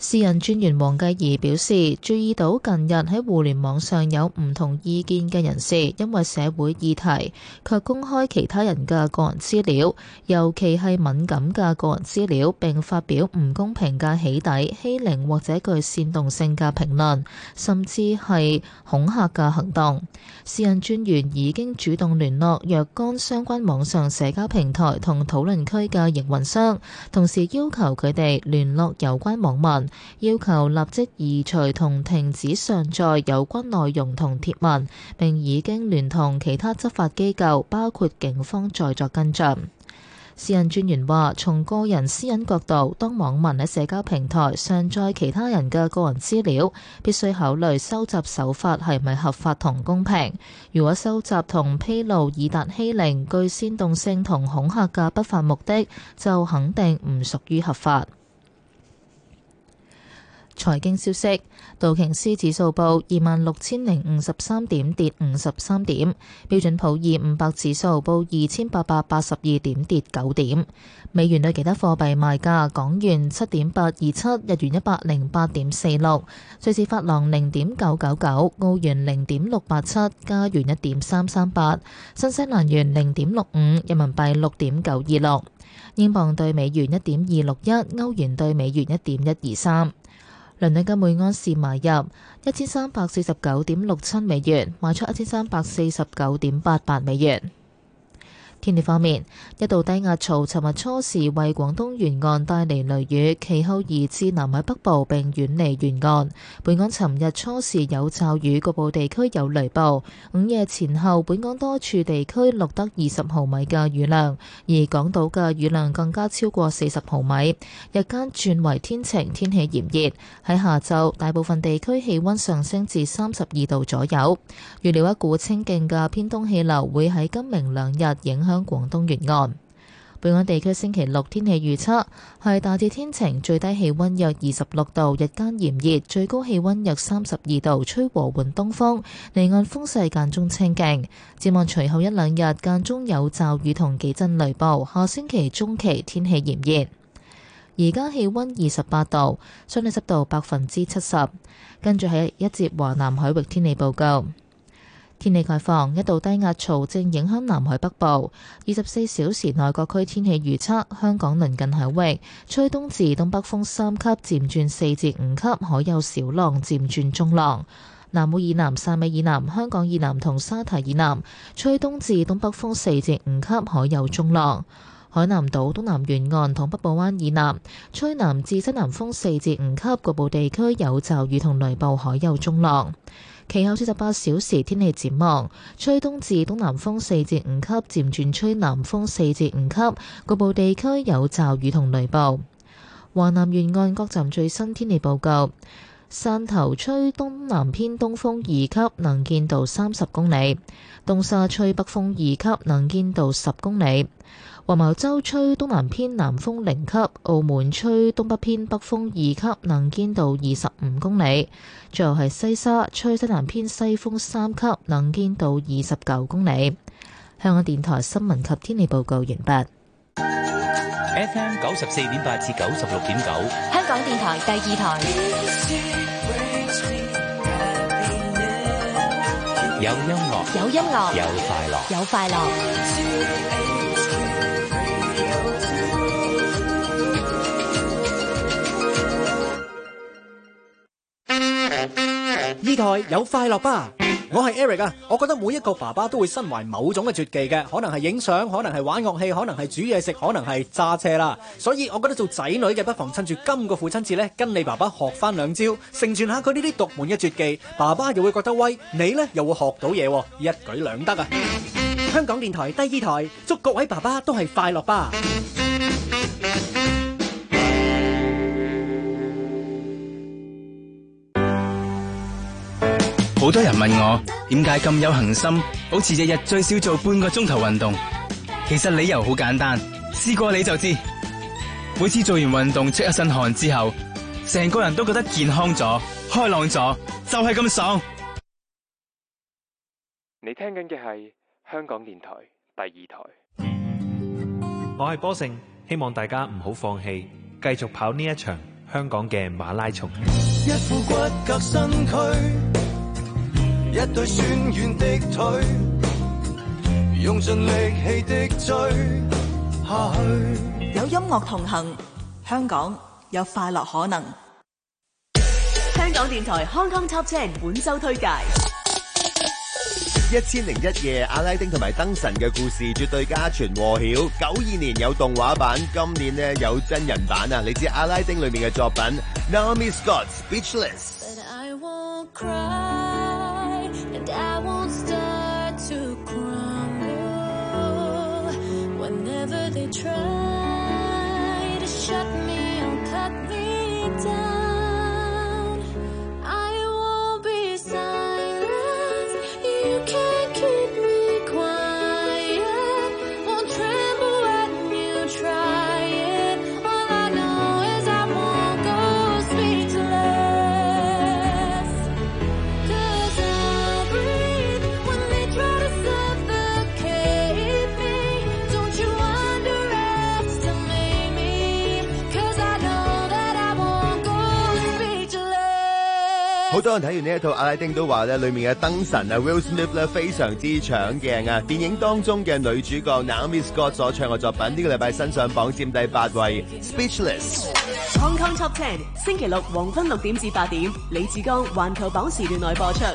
私隱專員黃繼儀表示，注意到近日喺互聯網上有唔同意見嘅人士，因為社會議題卻公開其他人嘅個人資料，尤其係敏感嘅個人資料，並發表唔公平嘅起底、欺凌或者具煽動性嘅評論，甚至係恐嚇嘅行動。私隱專員已經主動聯絡若干相關網上社交平台同討論區嘅營運商，同時要求佢哋聯絡有關網民，要求立即移除同停止上載有關內容同貼文，並已經聯同其他執法機構，包括警方在作跟進。私隱專員話，從個人私隱角度，當網民喺社交平台上載其他人嘅個人資料，必須考慮收集手法係咪合法同公平。如果收集同披露以達欺凌、具煽動性同恐嚇嘅不法目的，就肯定唔屬於合法。財經消息，道瓊斯指數報26,053點，跌53點；標準普爾500指數報2,882點，跌9點。美元對其他貨幣賣價：港元7.827，日元108.46，瑞士法郎0.999，澳元0.687，加元1.338，新西蘭元0.65，人民幣6.926，英鎊對美元1.261，歐元對美元1.123。倫敦金每安士買入1349.67美元，賣出1349.88美元。天氣方面，一道低壓槽尋日初時為廣東沿岸帶嚟雷雨，其後移至南海北部並遠離沿岸。本港尋日初時有驟雨，局部地區有雷暴。午夜前後，本港多處地區錄得20毫米嘅雨量，而港島嘅雨量更加超過40毫米。日間轉為天晴，天氣炎熱。喺下晝，大部分地區氣溫上升至32度左右。預料一股清勁嘅偏東氣流會喺今明兩日影響廣東沿岸。本港地區星期六天氣預測係大致天晴，最低氣溫約26度，日間炎熱，最高氣溫約32度，吹和緩東風，離岸風勢間中清勁。展望隨後一兩日間中有驟雨同幾陣雷暴，下星期中期天氣炎熱。而家氣溫28度，相對濕度70%。跟住係一節華南海域天氣報告。天氣概況，一道低壓槽正影響南海北部。24小時內各區天氣預測：香港鄰近海域吹東至東北風3級，漸轉4至5級，海有小浪，漸轉中浪。南澳以南、汕尾以南、香港以南同沙堤以南吹東至東北風4至5級，海有中浪。海南島東南沿岸同北部灣以南吹南至西南風4至5級，局部地區有驟雨同雷暴，海有中浪。其後48小時天氣展望，吹東至東南風4至5級，漸轉吹南風4至5級，局部地區有驟雨同雷暴。華南沿岸各站最新天氣報告：汕頭吹東南偏東風2級，能見度30公里；東沙吹北風2級，能見度10公里；黃茅洲吹東南偏南風0級，澳門吹東北偏北風2級，能見度25公里。最後係西沙吹西南偏西風3級，能見度29公里。香港電台新聞及天氣報告完畢。 FM 94.8至96.9， 香港電台第二台。 有音樂， 有音樂， 有快樂， 有快樂。 呢台有快樂吧，我係 Eric 啊！我覺得每一個爸爸都會身懷某種嘅絕技嘅，可能係影相，可能係玩樂器，可能係煮嘢食，可能係揸車啦。所以我覺得做仔女嘅不妨趁住今個父親節呢，跟你爸爸學翻兩招，承傳下佢呢啲獨門嘅絕技，爸爸又會覺得威，你呢又會學到嘢，一舉兩得啊！香港電台第二台，祝各位爸爸都係快樂吧！ 好多人問我點解咁有恒心，保持日日最少做半個鐘頭運動。其實理由好簡單，試過你就知。每次做完運動出一身汗之後，成個人都覺得健康咗、開朗咗，就係咁爽。 你聽緊嘅係香港電台第二台。 我係波盛，希望大家唔好放棄，繼續跑呢一場香港嘅馬拉松。 一副骨骼身軀，一對酸軟的腿，用盡力氣的追下去。 有音樂同行，香港有快樂可能。香港電台 Hong Kong Top 10本周推介。 1001夜，阿拉丁同埋燈神嘅故事絕對家傳戶曉。92年有動畫版，今年呢有真人版啊！嚟自阿拉丁裏面嘅作品 Naomi Scott Speechless。好多人睇完呢一套阿拉丁都話咧，裏面嘅燈神啊 Will Smith 咧非常之搶鏡啊！電影當中嘅女主角 Naomi Scott 所唱嘅作品，呢個禮拜新上榜佔第8位 Speechless。 Hong Kong Top 10星期六黃昏6點至8點，李志剛環球榜時段內播出。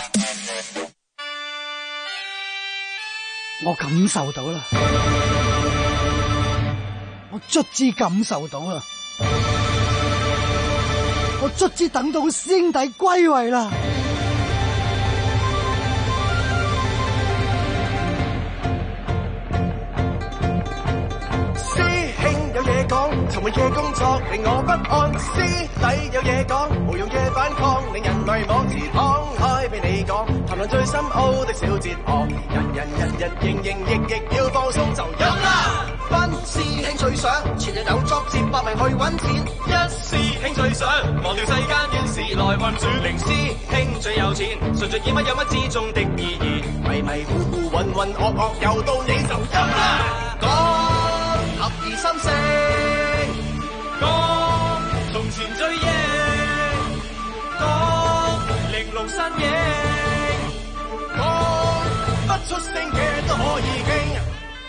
我感受到啦，我卒之感受到啦。我卒之等到師兄弟歸位啦！ 師兄有嘢講，尋日嘅工作令我不安。師弟有嘢講，無用嘅反抗令人迷惘。自敞開俾你講，談論最深奧的小哲學。人營役要放鬆就飲啦！班師兄最想全日有作接百名去揾錢，一師兄最想忘掉世間怨事來運轉。零師兄最有錢，順序以乜有乜之中的意義，迷糊渾噩又到你就飲啦！講合二心聲，講從前追憶，講玲瓏身影，講不出聲嘅都可以傾。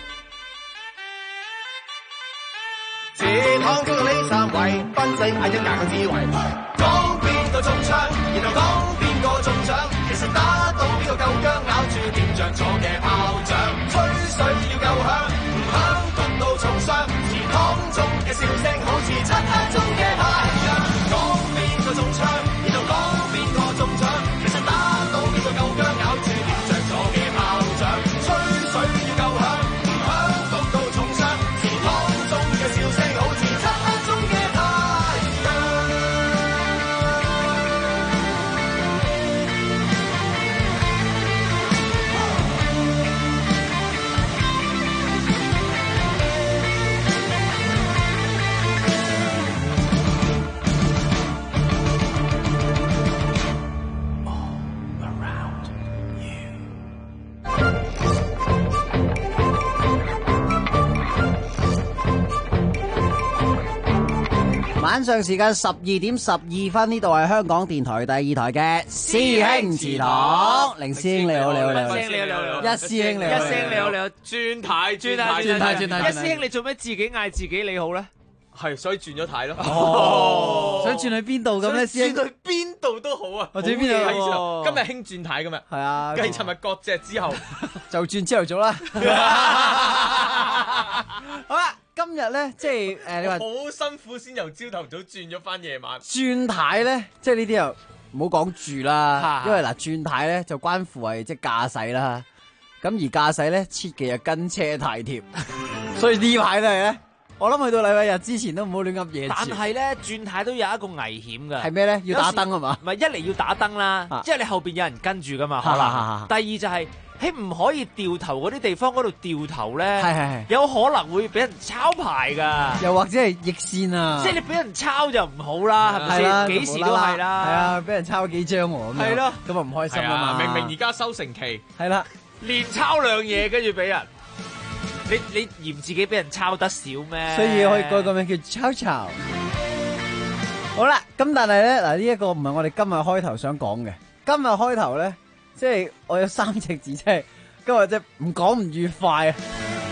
自躺中呢三位，賓仔嗌一格嘅智慧，講邊個中槍，然後講邊個中獎，其實打到邊個夠薑，咬住點着咗嘅炮仗，吹水要夠響，唔響焗到重傷，自躺中嘅笑聲好似漆黑中嘅太陽，講邊個中槍，然後講邊個中獎，其實打到邊個夠薑，咬住點着咗嘅炮仗，吹水要夠響，唔響焗到重傷，自躺中嘅笑聲好似漆黑中嘅太陽。 晚上時間12點12分，呢度係香港電台第2台嘅師兄祠堂。凌師兄你好，你好，你好，一師兄你好， 一師兄你好，你好，轉軚，一師兄你做咩自己嗌自己你好咧？係，所以轉咗軚咯。 哦，想轉去邊度咁咧？師兄轉去邊度都好啊。 或者邊度？ 今日興轉軚咁啊。係啊。繼尋日割蓆之後， 就轉朝頭早啦。好啦。今日咧，即係你話好辛苦先由朝頭早轉咗翻夜晚。 轉軚咧，即係呢啲又唔好講住啦，因為嗱轉軚咧就關乎係即係駕駛啦。咁而駕駛咧，切忌就跟車太貼，所以呢排都係咧。我諗去到禮拜日之前都唔好亂噏嘢。 但係咧轉軚都有一個危險㗎。 係咩咧？要打燈係嘛？ 唔係，一嚟要打燈啦，即係你後邊有人跟住㗎嘛。可能。第二就係。喺唔可以掉頭嗰啲地方嗰度掉頭咧，有可能會俾人抄牌噶， 又或者係逆線啊！ 即係你俾人抄就唔好啦，係咪先？幾時都係啦。 係啊，俾人抄幾張喎。係咯，咁啊唔開心啊嘛。 明明而家收成期， 係啦， 連抄兩嘢跟住俾人，你嫌自己俾人抄得少咩？ 所以可以改個名叫抄抄。 好啦，咁但係咧嗱，呢一個唔係我哋今日開頭想講嘅。今日開頭咧，即係我有3隻字，即係今日即係唔講唔愉快啊！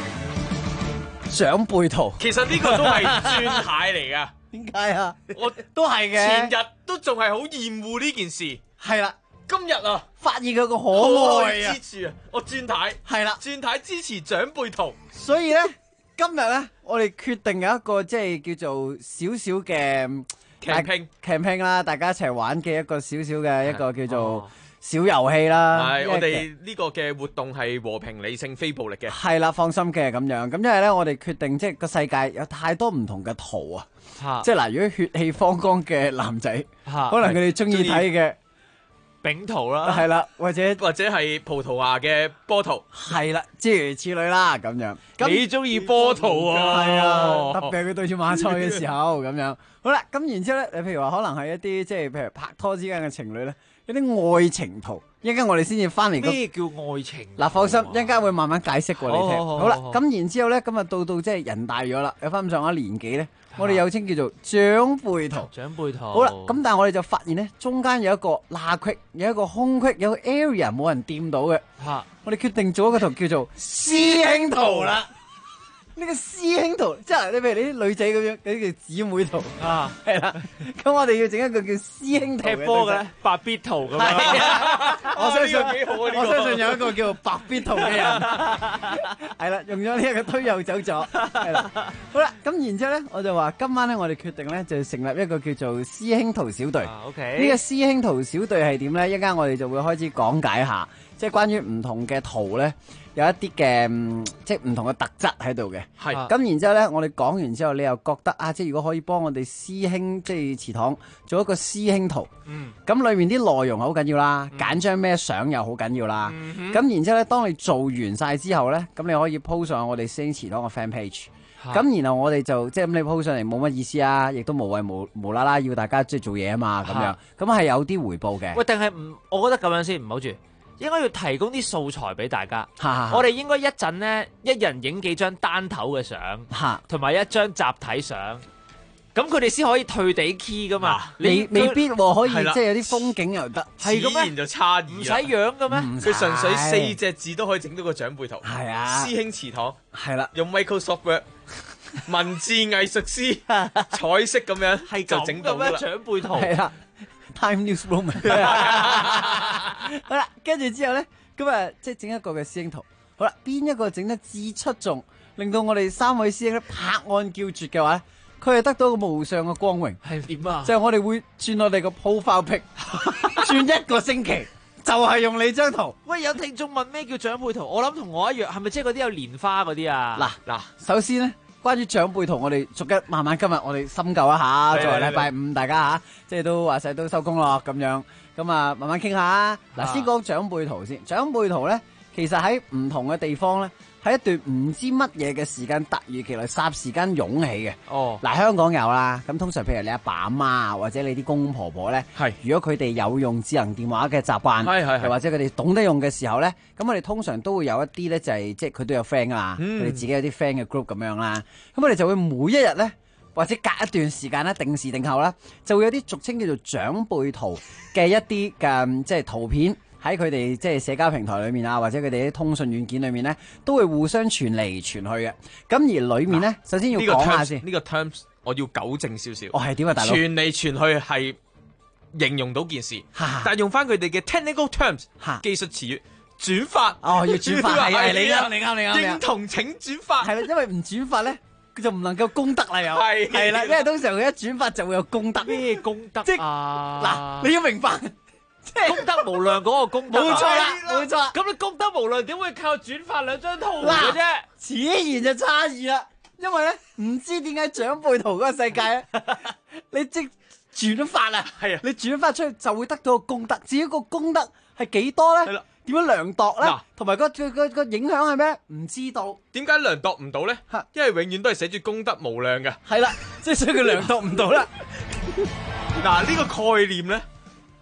長輩圖， 其實呢個都係轉態嚟噶。 點解啊？ 我都係嘅。 前日都仲係好厭惡呢件事。 係啦， 今日啊， 發現佢個可愛之處啊，我轉態。 係啦， 轉態支持長輩圖。 所以咧，今日咧，我哋決定有一個即係叫做少少嘅campaign 啦，大家一齊玩嘅一個少少嘅一個叫做小遊戲啦。 係，我哋呢個嘅活動係和平理性非暴力嘅。 係啦，放心嘅咁樣。咁因為咧，我哋決定即係個世界有太多唔同嘅圖啊。即係嗱，如果血氣方剛嘅男仔，可能佢哋中意睇嘅丙圖啦， 係啦，或者係葡萄牙嘅波圖， 係啦，諸如此類啦，咁樣。 你中意波圖啊？ 係啊，特別係佢對住馬賽嘅時候咁樣。好啦，咁然之後咧，你譬如話可能係一啲即係譬如拍拖之間嘅情侶咧，有啲愛情圖。一陣間我哋先至翻嚟。 咩叫愛情？ 嗱，放心，一陣間會慢慢解釋過你聽。好啦， 好咁然之後咧，咁啊到即係人大咗啦，有翻咁上下年紀咧，我哋有稱叫做長輩圖。 長輩圖。 好啦，咁但係我哋就發現咧，中間有一個罅隙，有一個空隙，有個 area 冇人掂到嘅。我哋決定做一個圖叫做師兄圖啦。呢個師兄圖，即係你譬如你啲女仔咁樣，嗰啲叫姊妹圖啊，係啦。咁我哋要整一個叫師兄圖踢波嘅咧，白必圖咁樣。 我相信幾好啊！ 我相信有一個叫白必圖嘅人，係啦，用咗呢一個推又走咗，係啦。好啦，咁然之後咧，我就話今晚咧，我哋決定咧就成立一個叫做師兄圖小隊。 OK， 呢個師兄圖小隊係點咧？一陣間我哋就會開始講解下，即係關於唔同嘅圖咧。有一啲嘅即係唔同嘅特質喺度嘅， 係咁然之後咧，我哋講完之後，你又覺得啊，即係如果可以幫我哋師兄即係祠堂做一個師兄圖，咁裏面啲內容好緊要啦，揀張咩相又好緊要啦，咁然之後咧，當你做完晒之後咧，咁你可以 po 上我哋師兄祠堂嘅 fan page，咁然後我哋就即係咁你 po 上嚟冇乜意思啊，亦都無謂無啦啦要大家即係做嘢啊嘛，咁樣，咁係有啲回報嘅。 喂，定係唔？我覺得咁樣先唔好住。應該要提供啲素材俾大家，我哋應該一陣呢，一人影幾張單頭嘅相，同埋一張集體相，咁佢哋先可以退地 key 噶嘛？ 未必可以，即係有啲風景又得， 係咁咩？就差異， 唔使樣嘅咩？ 佢純粹4隻字都可以整到個長輩圖， 係啊， 師兄祠堂， 係啦， 用 Microsoft Word 文字藝術師彩色咁樣，係就整到啦， 長輩圖係啦。Time Newsroom 好啦，跟住之後咧，咁啊，即係整一個嘅師兄圖。好啦，邊一個整得至出眾，令到我哋3位師兄咧拍案叫絕嘅話咧，佢係得到個無上嘅光榮。 係點啊？ 就係我哋會轉我哋個 profile pic，轉1個星期，就係用你張圖。 喂，有聽眾問咩叫長輩圖？我諗同我一樣，係咪即係嗰啲有蓮花嗰啲啊？ 嗱，首先咧。關於長輩圖，我哋逐一慢慢今日我哋深究一下。作為禮拜5，大家吓即係都話晒都收工咯咁樣，咁啊慢慢傾下。嗱，先講長輩圖先。長輩圖咧，其實喺唔同嘅地方咧，係一段唔知乜嘢嘅時間突如其來霎時間湧起嘅。嗱，香港有啦。咁通常譬如你阿爸阿媽或者你啲公公婆婆咧，如果佢哋有用智能電話嘅習慣，或者佢哋懂得用嘅時候咧，咁我哋通常都會有一啲咧，就係即係佢都有 friend 啊，佢哋自己有啲 friend 嘅 group 咁樣啦。咁我哋就會每一日咧，或者隔一段時間咧，定時定候啦，就會有啲俗稱叫做長輩圖嘅一啲嘅即係圖片喺佢哋即係社交平台裏面啊，或者佢哋啲通訊軟件裏面咧，都會互相傳嚟傳去嘅。咁而裏面咧，首先要講下先呢個 terms，我要糾正少少。 係點啊，大佬？ 傳嚟傳去係形容到件事，但係用翻佢哋嘅 technical terms 技術詞語。轉發要轉發係你啱， 認同請轉發係啦，因為唔轉發咧，佢就唔能夠功德啦又係啦，因為通常佢一轉發就會有功德。 咩功德即啊？ 嗱，你要明白，即係功德無量嗰個功德。 冇錯啦，冇錯。 咁你功德無量點會靠轉發2張圖嘅啫？ 此言就差異啦，因為咧唔知點解長輩圖嗰個世界咧，你即轉發啊，你轉發出去就會得到個功德。至於個功德係幾多咧？點樣量度咧？同埋個影響係咩？唔知道。 點解量度唔到咧？因為永遠都係寫住功德無量嘅。 係啦，即係所以佢量度唔到啦。 嗱，呢個概念咧，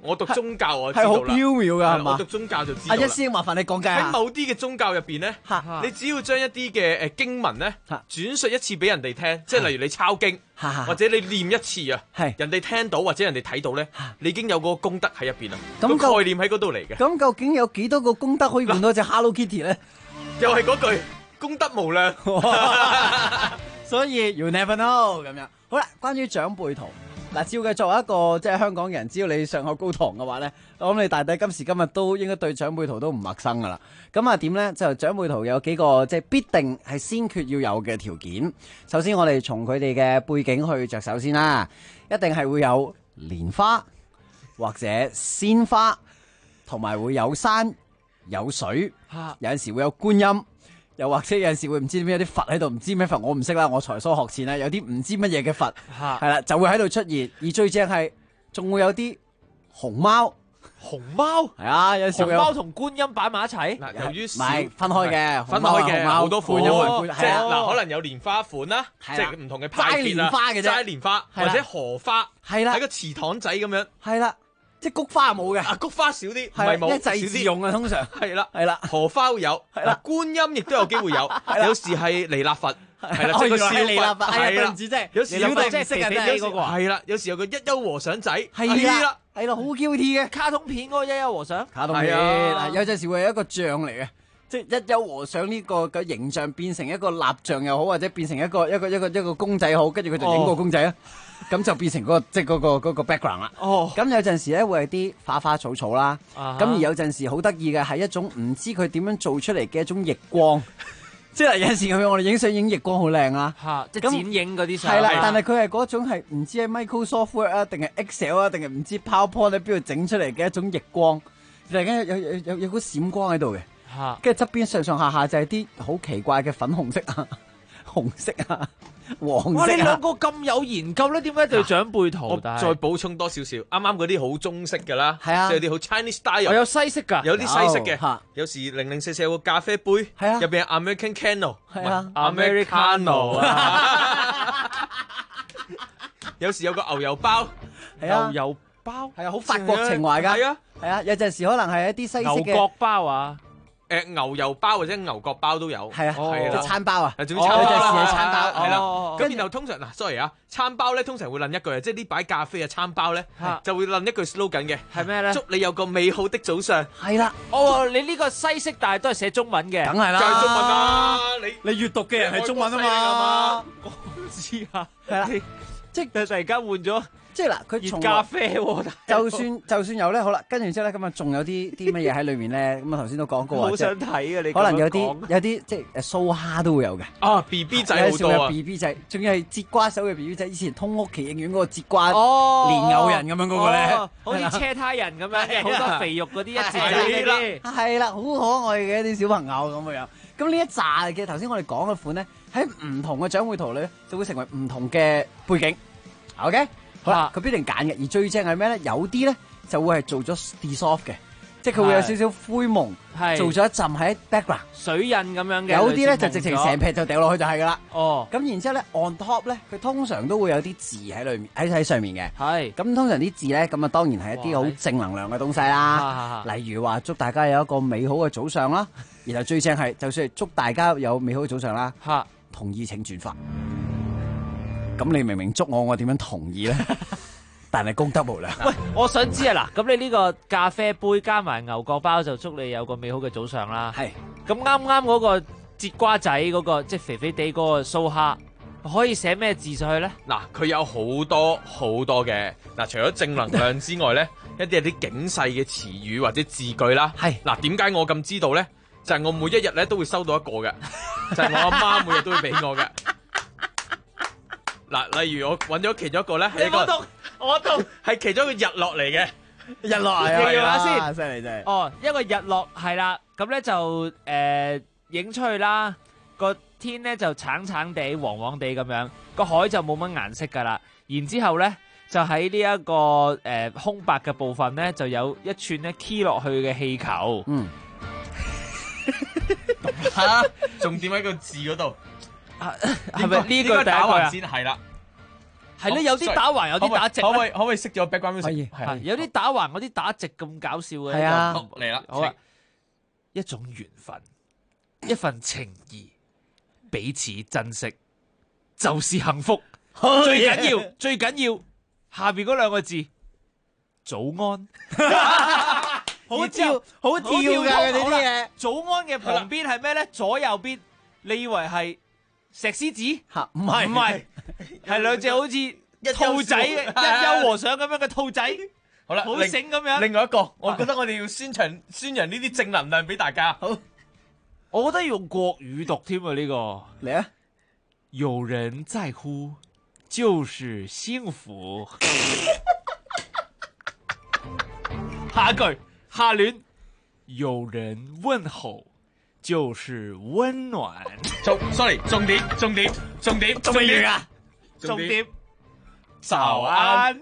我讀宗教我知道啦， 係好飄渺㗎係嘛？ 我讀宗教就知道啦。 阿一師麻煩你講解下。 喺某啲嘅宗教入邊咧，你只要將一啲嘅經文咧轉述一次俾人哋聽，即係例如你抄經，或者你念一次啊，人哋聽到或者人哋睇到咧，你已經有個功德喺入邊啦。個概念喺嗰度嚟嘅。 咁究竟有幾多個功德可以換到隻 Hello Kitty 咧？ 又係嗰句功德無量。 所以 you never know 咁樣。好啦，關於長輩圖。嗱，照嘅作為一個即係香港人，只要你上學高堂嘅話咧，我諗你大抵今時今日都應該對長輩圖都唔陌生噶啦。咁啊點咧？就長輩圖有幾個即係必定係先決要有嘅條件。首先我哋從佢哋嘅背景去着手先啦，一定係會有蓮花或者鮮花，同埋會有山有水，有陣時會有觀音。又或者有陣時會唔知點解有啲佛喺度，唔知咩佛我唔識啦，我才疏學淺啦，有啲唔知乜嘢嘅佛係啦，就會喺度出現。而最正係仲會有啲熊貓，係啊，有陣時熊貓同觀音擺埋一齊。 嗱，由於唔係分開嘅， 分開嘅好多款，即係嗱，可能有蓮花款啦，即係唔同嘅派別啦，齋蓮花或者荷花，係啦，喺個祠堂仔咁樣， 係啦。即係菊花冇嘅， 菊花少啲，唔係冇， 祭祀用啊，通常係啦，荷花會有，觀音亦都有機會有，有時係彌勒佛，係啦，即係個小佛，係啦，有時有個即係肥肥哋嗰個，係啦，有時有個一休和尚仔，係啦， 好 Q T 嘅卡通片嗰個一休和尚， 卡通片嗱，有陣時會有一個像嚟嘅。即係一休和尚呢個嘅形象變成一個蠟像又好，或者變成一個公仔好，跟住佢就影個公仔啦，咁就變成嗰個 background 啦。咁有陣時咧會係啲花花草草啦，咁而有陣時好得意嘅係一種唔知佢點樣做出嚟嘅一種逆光，即係有陣時咁樣我哋影相影逆光好靚啦， 即係剪影嗰啲相。 係啦，但係佢係嗰種係唔知係 Microsoft Word 啊，定係 Excel 啊，定係唔知 PowerPoint 喺邊度整出嚟嘅一種逆光，突然間有股閃光喺度嘅。跟住側邊上下就係啲好奇怪嘅粉紅色啊、紅色啊、黃色啊。 哇！你兩個咁有研究咧，點解對長輩圖？ 我再補充多少少，啱啱嗰啲好中式㗎啦， 係啊， 即係啲好 Chinese style。 有西式㗎， 有啲西式嘅，有時零零四四有個咖啡杯，係啊，入邊係 American Candle， 係啊 ，Americano 啊。有時有個牛油包， 係啊， 牛油包係啊，好法國情懷㗎， 係啊， 係啊，有陣時可能係一啲西式嘅牛角包啊。 牛油包或者牛角包都有， 係啊，即係餐包啊， 總之餐包係餐包， 係啦。咁然後通常嗱，sorry 啊，餐包咧通常會論一句，即係呢擺咖啡嘅餐包咧，就會論一句 slogan 嘅， 係咩咧？ 祝你有個美好的早上。 係啦， 你呢個西式，但係都係寫中文嘅， 梗係啦， 就係中文啦。 你閱讀嘅人係中文啊嘛， 我唔知啊， 係啦， 即係突然間換咗。 即係嗱，佢熱咖啡喎， 就算有咧，好啦，跟住之後咧，咁啊，仲有啲乜嘢喺裏面咧？咁啊，頭先都講過好想睇啊！你可能有啲即係蘇蝦都會有嘅。 啊 ，BB 仔好多啊 ！BB 仔，仲要係節瓜手嘅 BB 仔。以前通屋企影院嗰個節瓜蓮藕人咁樣嗰個咧， 好似車胎人咁樣，好多肥肉嗰啲一節嗰啲，係啦，好可愛嘅一啲小朋友咁樣。咁呢一紮嘅頭先我哋講嘅款咧，喺唔同嘅長輩圖咧，就會成為唔同嘅背景。OK。好啦，佢必定揀嘅，而最正係咩咧？有啲咧就會係做咗 dissolve 嘅，即係佢會有少少灰蒙，做咗一浸喺 background 水印咁樣嘅。 有啲咧就直情成劈就掉落去就係噶啦。 哦， 咁然之後咧 on top 咧，佢通常都會有啲字喺裏面喺上面嘅。 係。 咁通常啲字咧，咁啊當然係一啲好正能量嘅東西啦。例如話祝大家有一個美好嘅早上啦，然後最正係就算係祝大家有美好嘅早上啦，同意請轉發。咁你明明捉我點樣同意咧？但係功德無量。 喂，我想知啊，嗱，咁你呢個咖啡杯加埋牛角包就祝你有個美好嘅早上啦。 係。咁啱啱嗰個節瓜仔嗰個即係肥肥地嗰個蘇蝦，可以寫咩字上去咧？ 嗱，佢有好多嘅。嗱，除咗正能量之外咧，一啲係啲警世嘅詞語或者字句啦。 係。 嗱，點解我咁知道咧？就係我每一日咧都會收到一個嘅，就係我阿媽每日都會俾我嘅。嗱，例如我揾咗其中一個咧，係一個我讀係其中一個日落嚟嘅， 日落啊， 記下先， 犀利真係。 哦，一個日落係啦，咁咧就影出去啦，個天咧就橙橙地、黃黃地咁樣，個海就冇乜顏色噶啦，然之後咧就喺呢一個空白嘅部分咧就有一串咧 key 落去嘅氣球。 嗯， 嚇，重點喺個字嗰度。 係咪呢個打橫先？係啦， 係咧，有啲打橫，有啲打直。 可唔可以熄咗 background music？ 係有啲打橫，有啲打直咁搞笑嘅。 係啊， 嚟啦， 好啊，一種緣分，一份情誼，彼此珍惜就是幸福。最緊要下邊嗰兩個字，早安。 好跳㗎嗰啲嘢。 早安嘅旁邊係咩咧？左右邊，你以為係石獅子？ 唔係， 係兩隻好似兔仔、一休和尚咁樣嘅兔仔。 好啦， 好醒咁樣。 另外一個，我覺得我哋要宣揚呢啲正能量俾大家。 好， 我覺得要用國語讀添啊呢個。 嚟啊！ 有人在乎，就是幸福。下一句。下聯，有人問候，就是溫暖。 sorry， 重點，仲未完啊！ 重點，早安。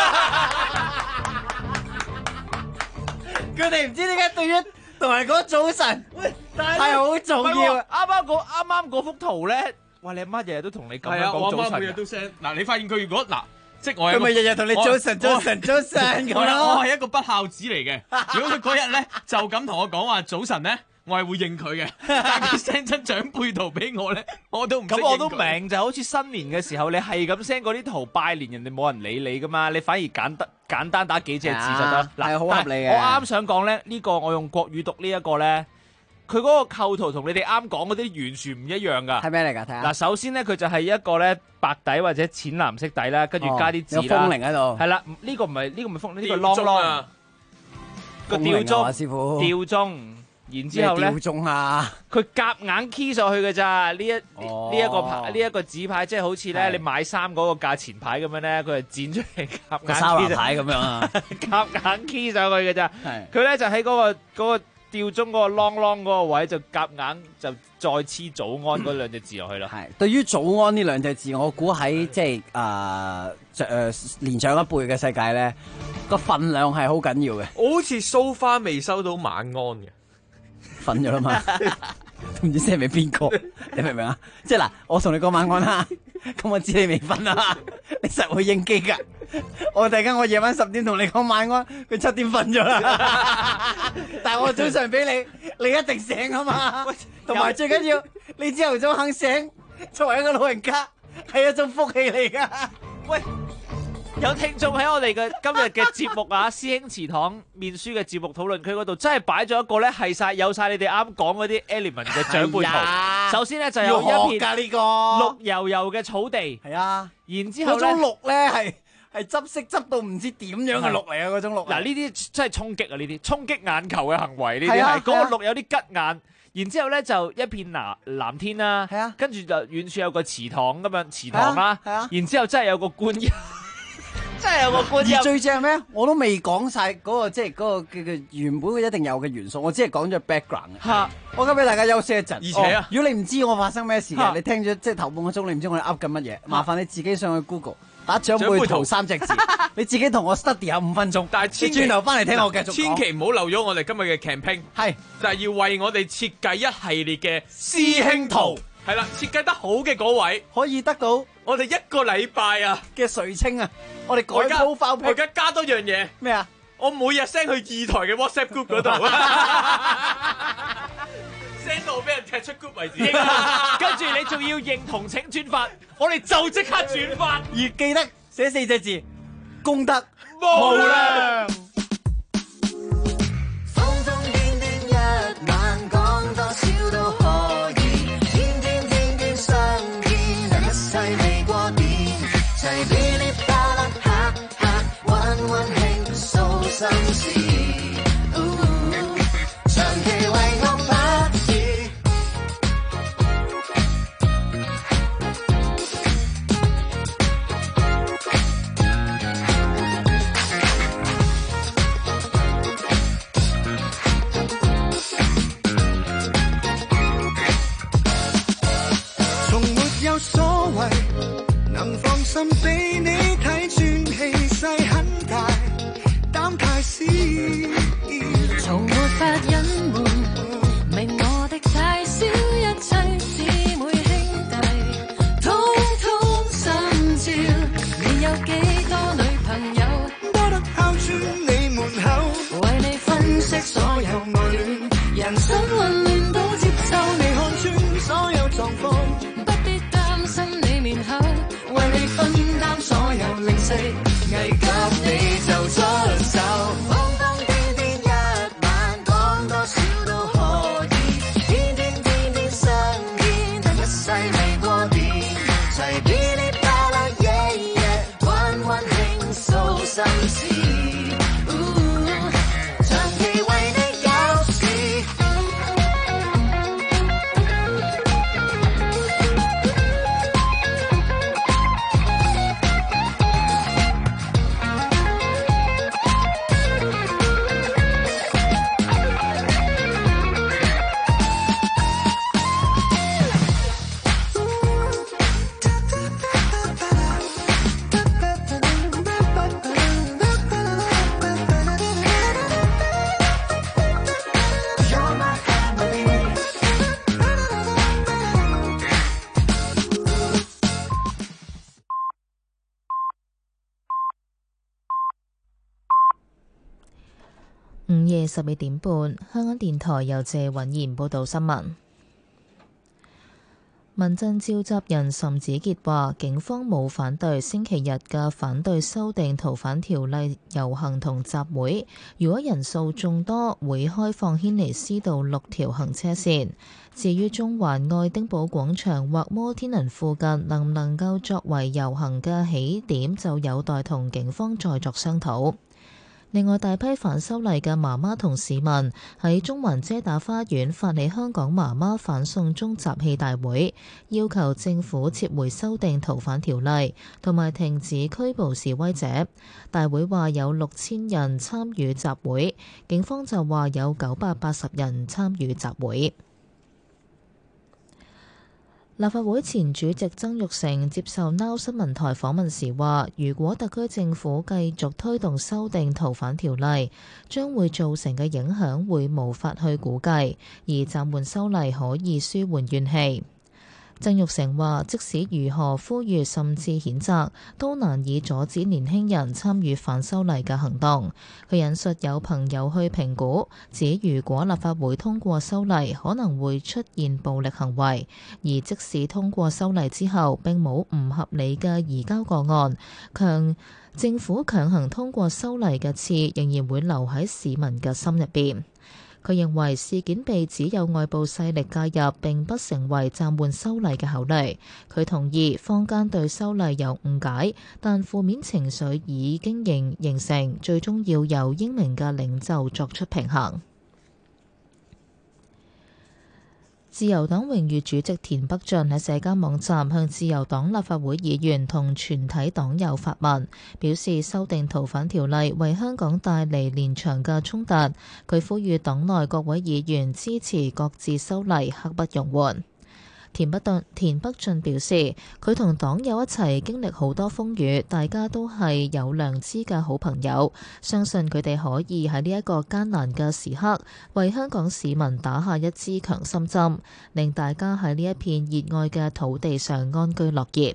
佢哋唔知點解對於同埋講早晨，係好重要。 啱啱嗰幅圖咧，哇！你阿媽日日都同你咁樣講早晨。 每日都 send。嗱，你發現佢如果嗱。即係我佢咪日日同你早晨咁咯。 我係一個不孝子嚟嘅。如果佢嗰日咧就咁同我講話早晨咧，我係會應佢嘅。但係佢 send 張長輩圖俾我咧，我都唔識應佢。 咁我都明，就好似新年嘅時候，你係咁 send 嗰啲圖拜年，人哋冇人理你噶嘛，你反而簡單打幾隻字就得。 嗱，好合理嘅。 我啱想講咧，呢個我用國語讀呢一個咧。佢嗰個構圖同你哋啱講嗰啲完全唔一樣噶。 係咩嚟㗎？睇下。嗱， 首先咧，佢就係一個咧白底或者淺藍色底啦，跟住加啲字啦。 有風鈴喺度。 係啦，呢個唔係風鈴，呢個啷啷。個吊鐘， 師傅。 吊鐘，然之後咧。 吊鐘啊！ 佢夾硬 key 上去嘅咋？呢一個紙牌，即係好似咧你買衫嗰個價錢牌咁樣咧，佢係剪出嚟夾硬 key 沙畫牌咁樣啊！ 夾硬 key 上去嘅咋？佢咧就喺嗰個。吊鐘嗰個啷啷嗰個位就夾硬就再黐早安嗰兩隻字落去啦。 係對於早安呢兩隻字，我估喺即係年長一輩嘅世界咧，個份量係好緊要嘅。 我好似蘇花未收到晚安嘅， 瞓咗啦嘛，都唔知係咪邊個？你明唔明啊？即係嗱，我同你講晚安啦，咁我知你未瞓啦，你實會應機噶。我突然間我夜晚10點同你講晚安，佢7點瞓咗啦。但係我早上俾你一定醒啊嘛。同埋最緊要，你朝頭早肯醒，作為一個老人家係一種福氣嚟噶。 喂，有聽眾喺我哋嘅今日嘅節目啊，師兄祠堂面書嘅節目討論區嗰度，真係擺咗一個咧係有晒你哋啱講嗰啲 element 嘅長輩圖。首先咧就有一片綠油油嘅草地， 係啊， 然之後嗰種綠咧係執色執到唔知點樣嘅綠嚟啊！嗰種綠嗱，呢啲真係衝擊啊！呢啲衝擊眼球嘅行為，呢啲係嗰個綠有啲吉眼。然之後咧就一片藍天啦， 係啊， 跟住就遠處有個祠堂咁樣，祠堂啦，係啊，然之後真係有個觀音，真係有個觀音。 而最正係咩？我都未講晒嗰個即係嗰個嘅原本一定有嘅元素，我只係講咗 background 嘅。 嚇！ 我交俾大家休息一陣。 而且如果你唔知我發生咩事嘅，你聽咗即係頭半個鐘，你唔知我哋噏緊乜嘢，麻煩你自己上去 Google。打長輩圖3隻字，你自己同我 study 下5分鐘。 但係轉頭翻嚟聽我繼續講。 千祈唔好漏咗我哋今日嘅 campaign， 係就係要為我哋設計一系列嘅師兄圖。係啦，設計得好嘅嗰位可以得到我哋1個禮拜啊嘅垂青啊！我哋改 profile pic。 我而家加多樣嘢咩啊？ 我每日 send 去2台嘅 WhatsApp group 嗰度。send 到俾人踢出 group 為止， 跟住你仲要認同請轉發，我哋就即刻轉發， 而記得寫4隻字，功德無量。 瘋瘋癲癲一晚，講多少都可以，天天天天相見，人一世未過電，齊噼里啪啦哈哈，溫溫馨訴心事。長期為我拍攝，從沒有所謂，能放心俾你睇穿，氣勢很大，膽太小。 從沒法隱瞞，明我的太少，一切姊妹兄弟，通通心照。 午夜12點半，香港電台由謝允賢報道新聞。民陣召集人岑子傑話，警方冇反對星期日嘅反對修訂逃犯條例遊行同集會，如果人數眾多，會開放軒尼詩道6條行車線。至於中環愛丁堡廣場或摩天輪附近能唔能夠作為遊行嘅起點，就有待同警方再作商討。另外，大批反修例嘅媽媽同市民喺中環遮打花園發起香港媽媽反送中集氣大會，要求政府撤回修訂逃犯條例，同埋停止拘捕示威者。大會話有6000人參與集會，警方就話有980人參與集會。立法會前主席曾鈺成接受 Now 新聞台訪問時話，如果特區政府繼續推動修訂逃犯條例，將會造成嘅影響會無法去估計，而暫緩修例可以舒緩怨氣。曾鈺成話，即使如何呼籲甚至譴責，都難以阻止年輕人參與反修例嘅行動。佢引述有朋友去評估，指如果立法會通過修例，可能會出現暴力行為，而即使通過修例之後並冇唔合理嘅移交個案，政府強行通過修例嘅刺仍然會留喺市民嘅心入邊。佢認為事件被指有外部勢力介入並不成為暫緩修例嘅考慮。佢同意坊間對修例有誤解，但負面情緒已經形成，最終要由英明嘅領袖作出平衡。自由黨榮譽主席田北俊喺社交網站向自由黨立法會議員同全體黨友發文，表示修訂逃犯條例為香港帶嚟連場嘅衝突。佢呼籲黨內各位議員支持各自修例，刻不容緩。田北俊表示，佢同黨友一齊經歷好多風雨，大家都係有良知嘅好朋友，相信佢哋可以喺呢一個艱難嘅時刻，為香港市民打下一支強心針，令大家喺呢一片熱愛嘅土地上安居樂業。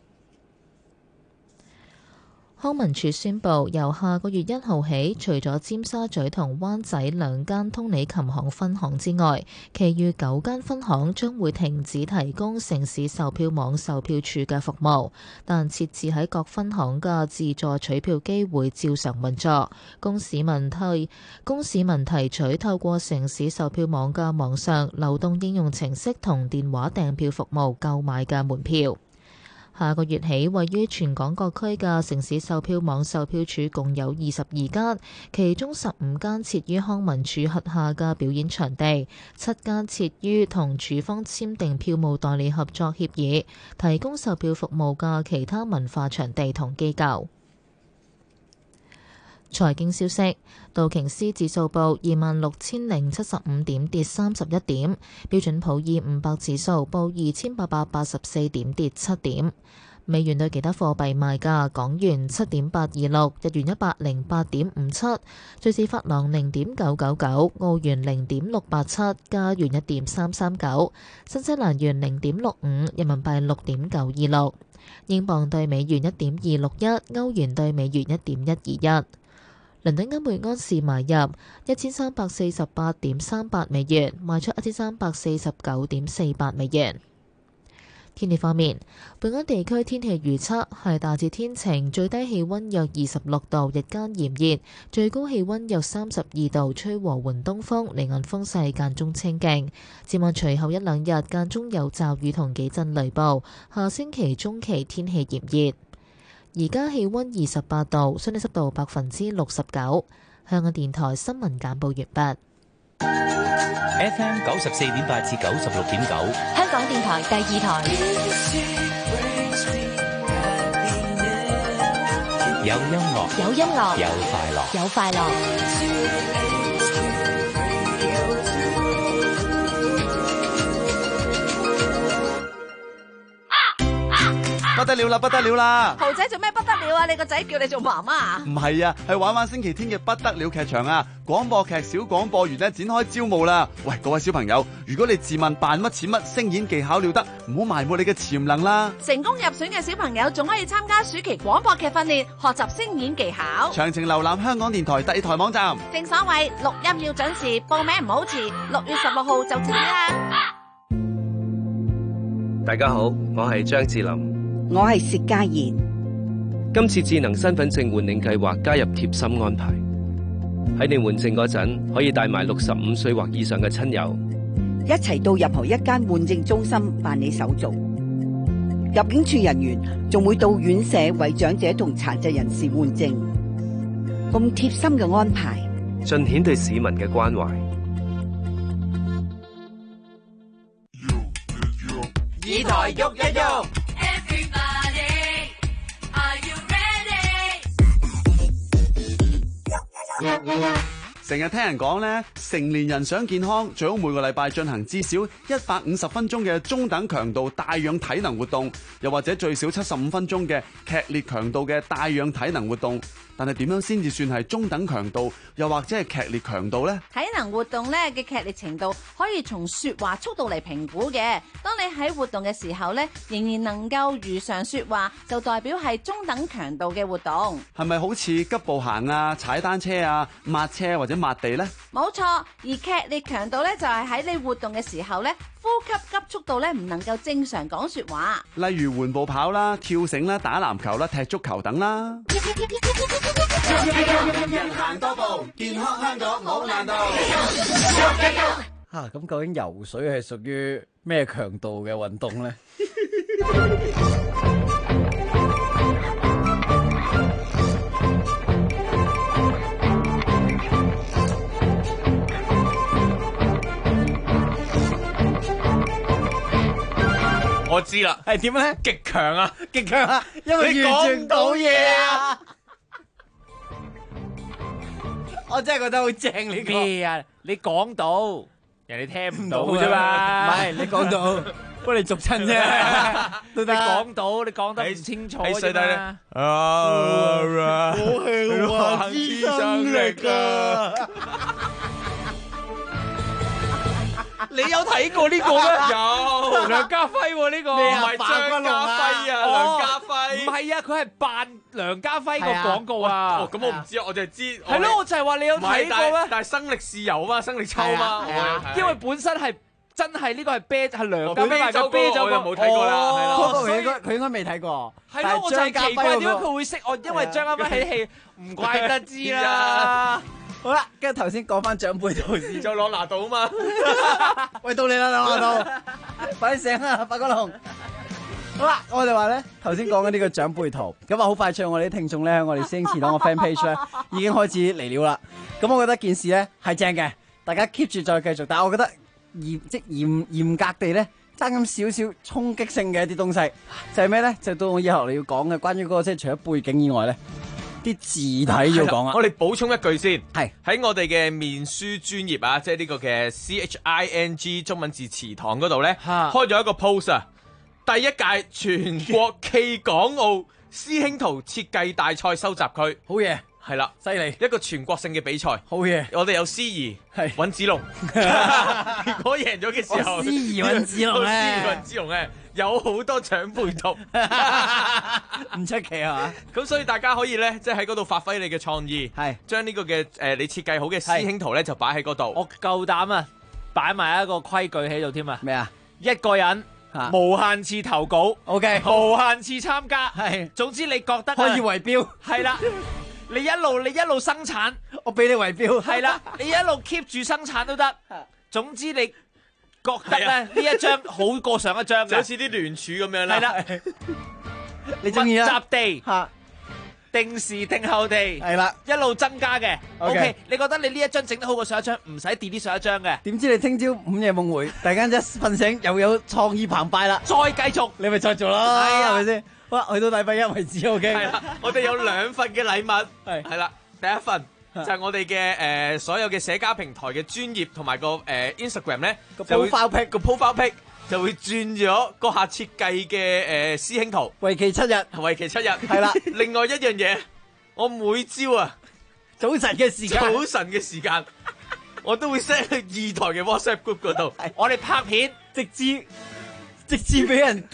康文署宣布，由下個月1號起，除咗尖沙咀同灣仔2間通利琴行分行之外，其餘9間分行將會停止提供城市售票網售票處嘅服務，但設置喺各分行嘅自助取票機會照常運作，供市民提取透過城市售票網嘅網上流動應用程式同電話訂票服務購買嘅門票。下個月起，位於全港各區嘅城市售票網售票處共有22間，其中15間設於康文署轄下嘅表演場地，7間設於同處方簽訂票務代理合作協議，提供售票服務嘅其他文化場地同機構。財經消息，道瓊斯指數報26,075點，跌31點；標準普爾500指數報2,884點，跌7點。美元對其他貨幣賣價：港元7.826，日元108.57，瑞士法郎0.999，澳元0.687，加元1.339，新西蘭元0.65，人民幣6.926，英鎊對美元1.261，歐元對美元1.121。倫敦金每安士買入1348.38美元，賣出1349.48美元。天氣方面，本港地區天氣預測係大致天晴，最低氣溫約26度，日間炎熱，最高氣溫約32度，吹和緩東風，離岸風勢間中清勁。展望隨後1-2日間中有驟雨同幾陣雷暴，下星期中期天氣炎熱。而家氣溫28度，相對濕度69%。香港電台新聞簡報完畢。 FM 94.8至96.9， 香港電台第2台。 有音樂， 有音樂， 有快樂， 有快樂。 不得了啦，不得了啦！ 豪仔做咩不得了啊？你個仔叫你做媽媽啊？ 唔係啊，係玩星期天嘅不得了劇場啊！廣播劇小廣播員咧展開招募啦！喂，各位小朋友，如果你自問扮乜似乜，聲演技巧了得，唔好埋沒你嘅潛能啦！ 成功入選嘅小朋友仲可以參加暑期廣播劇訓練，學習聲演技巧。 詳情瀏覽香港電台第二台網站。 正所謂錄音要準時，報名唔好遲，6月16號就截止啦！ 大家好，我係張智霖， 我係薛家燕。 今次智能身份證換領計劃加入貼心安排，喺你換證嗰陣可以帶埋65歲或以上嘅親友， 一齊到任何一間換證中心辦理手續。入境處人員仲會到院舍為長者同殘疾人士換證，咁貼心嘅安排， 盡顯對市民嘅關懷。 議題喐一喐。 成日聽人講咧，成年人想健康，最好每個禮拜進行至少150分鐘嘅中等強度帶氧體能活動，又或者最少75分鐘嘅劇烈強度嘅帶氧體能活動。但係點樣先至算係中等強度，又或者係劇烈強度呢？ 體能活動咧嘅劇烈程度可以從說話速度嚟評估嘅。當你喺活動嘅時候咧，仍然能夠如常說話，就代表係中等強度嘅活動。 係咪好似急步行啊、踩單車啊、抹車或者抹地呢？ 冇錯，而劇烈強度咧就係喺你活動嘅時候咧，呼吸急速度咧唔能夠正常講說話。 例如緩步跑啦、跳繩啦、打籃球啦、踢足球等啦。 人行多步，健康香港冇難度。 咁究竟游水係屬於咩強度嘅運動咧？ 我知啦， 係點咧？ 極強啊， 極強啊！因為你完全講唔到嘢啊！我真係覺得好正呢個咩啊？你講到，人哋聽唔到啫嘛。 唔係你講到，不過你俗親啫。 你講到，你講得唔清楚喺水底咧。 我係話醫生嚟㗎。 你有睇過呢個咩？ 有梁家輝喎呢個，唔係張家輝啊，梁家輝。 唔係啊，佢係扮梁家輝個廣告啊。 哦，咁我唔知啊，我就係知。 係咯，我就係話你有睇過咩？ 但係生力豉油嘛，生力抽嘛， 因為本身係真係呢個係啤，係梁家輝賣嘅啤酒， 我就冇睇過啦。係啦， 佢應該未睇過。 係咯，我就係奇怪點解佢會識我，因為張家輝起戲唔怪得知啦。 好啦，跟住頭先講翻長輩圖先， 就朗拿度啊嘛。 喂，到你啦，朗拿度，快啲醒啊，白國龍。好啦，我哋話咧，頭先講緊呢個長輩圖，咁啊好快脆，我哋啲聽眾咧，喺我哋師兄祠堂個 fan page 咧，已經開始嚟料啦。咁我覺得件事咧係正嘅，大家 keep 住再繼續。但係我覺得嚴格地咧，爭咁少少衝擊性嘅一啲東西，就係咩咧？就到我以後你要講嘅關於嗰個即係除咗背景以外咧。啲字體要講啊！ 我哋補充一句先， 係喺我哋嘅面書專頁啊，即係呢個嘅 CHING 中文字祠堂嗰度咧，開咗一個 post 啊，第一屆全國暨港澳師兄圖設計大賽收集區， 好嘢， 係啦， 犀利， 一個全國性嘅比賽， 好嘢， 我哋有司儀係尹子龍，如果贏咗嘅時候， 司儀尹子龍咧， 司儀尹子龍咧。有好多長輩圖， 唔出奇啊！ 咁所以大家可以咧，即係喺嗰度發揮你嘅創意，係將呢個嘅你設計好嘅師兄圖咧，就擺喺嗰度。 我夠膽啊，擺埋一個規矩喺度添啊！ 咩啊？ 一個人無限次投稿 ，OK， 無限次參加， 係。 總之你覺得可以圍標， 係啦。你一路生產， 我俾你圍標， 係啦。你一路 keep 住生產都得。總之你覺得咧呢一張好過上一張嘅， 就好似啲聯署咁樣啦。 係啦， 你中意啊？ 密集地嚇，定時定候地， 係啦， 一路增加嘅。 OK， 你覺得你呢一張整得好過上一張，唔使 delete 上一張嘅。 點知你聽朝午夜夢回，突然間一瞓醒又有創意澎湃啦， 再繼續， 你咪再做啦，係咪先？好，去到禮拜一為止 OK。 係啦，我哋有2份嘅禮物，係啦，第一份。就係我哋嘅所有嘅社交平台嘅專頁同埋個Instagram 咧，個 profile pic 個 profile pic 就會轉咗閣下設計嘅師兄圖， 為期7日， 為期7日， 係啦。 另外一樣嘢，我每朝啊早晨嘅時間， 我都會 send 去2台嘅 WhatsApp group 嗰度，我哋拍片， 直至俾人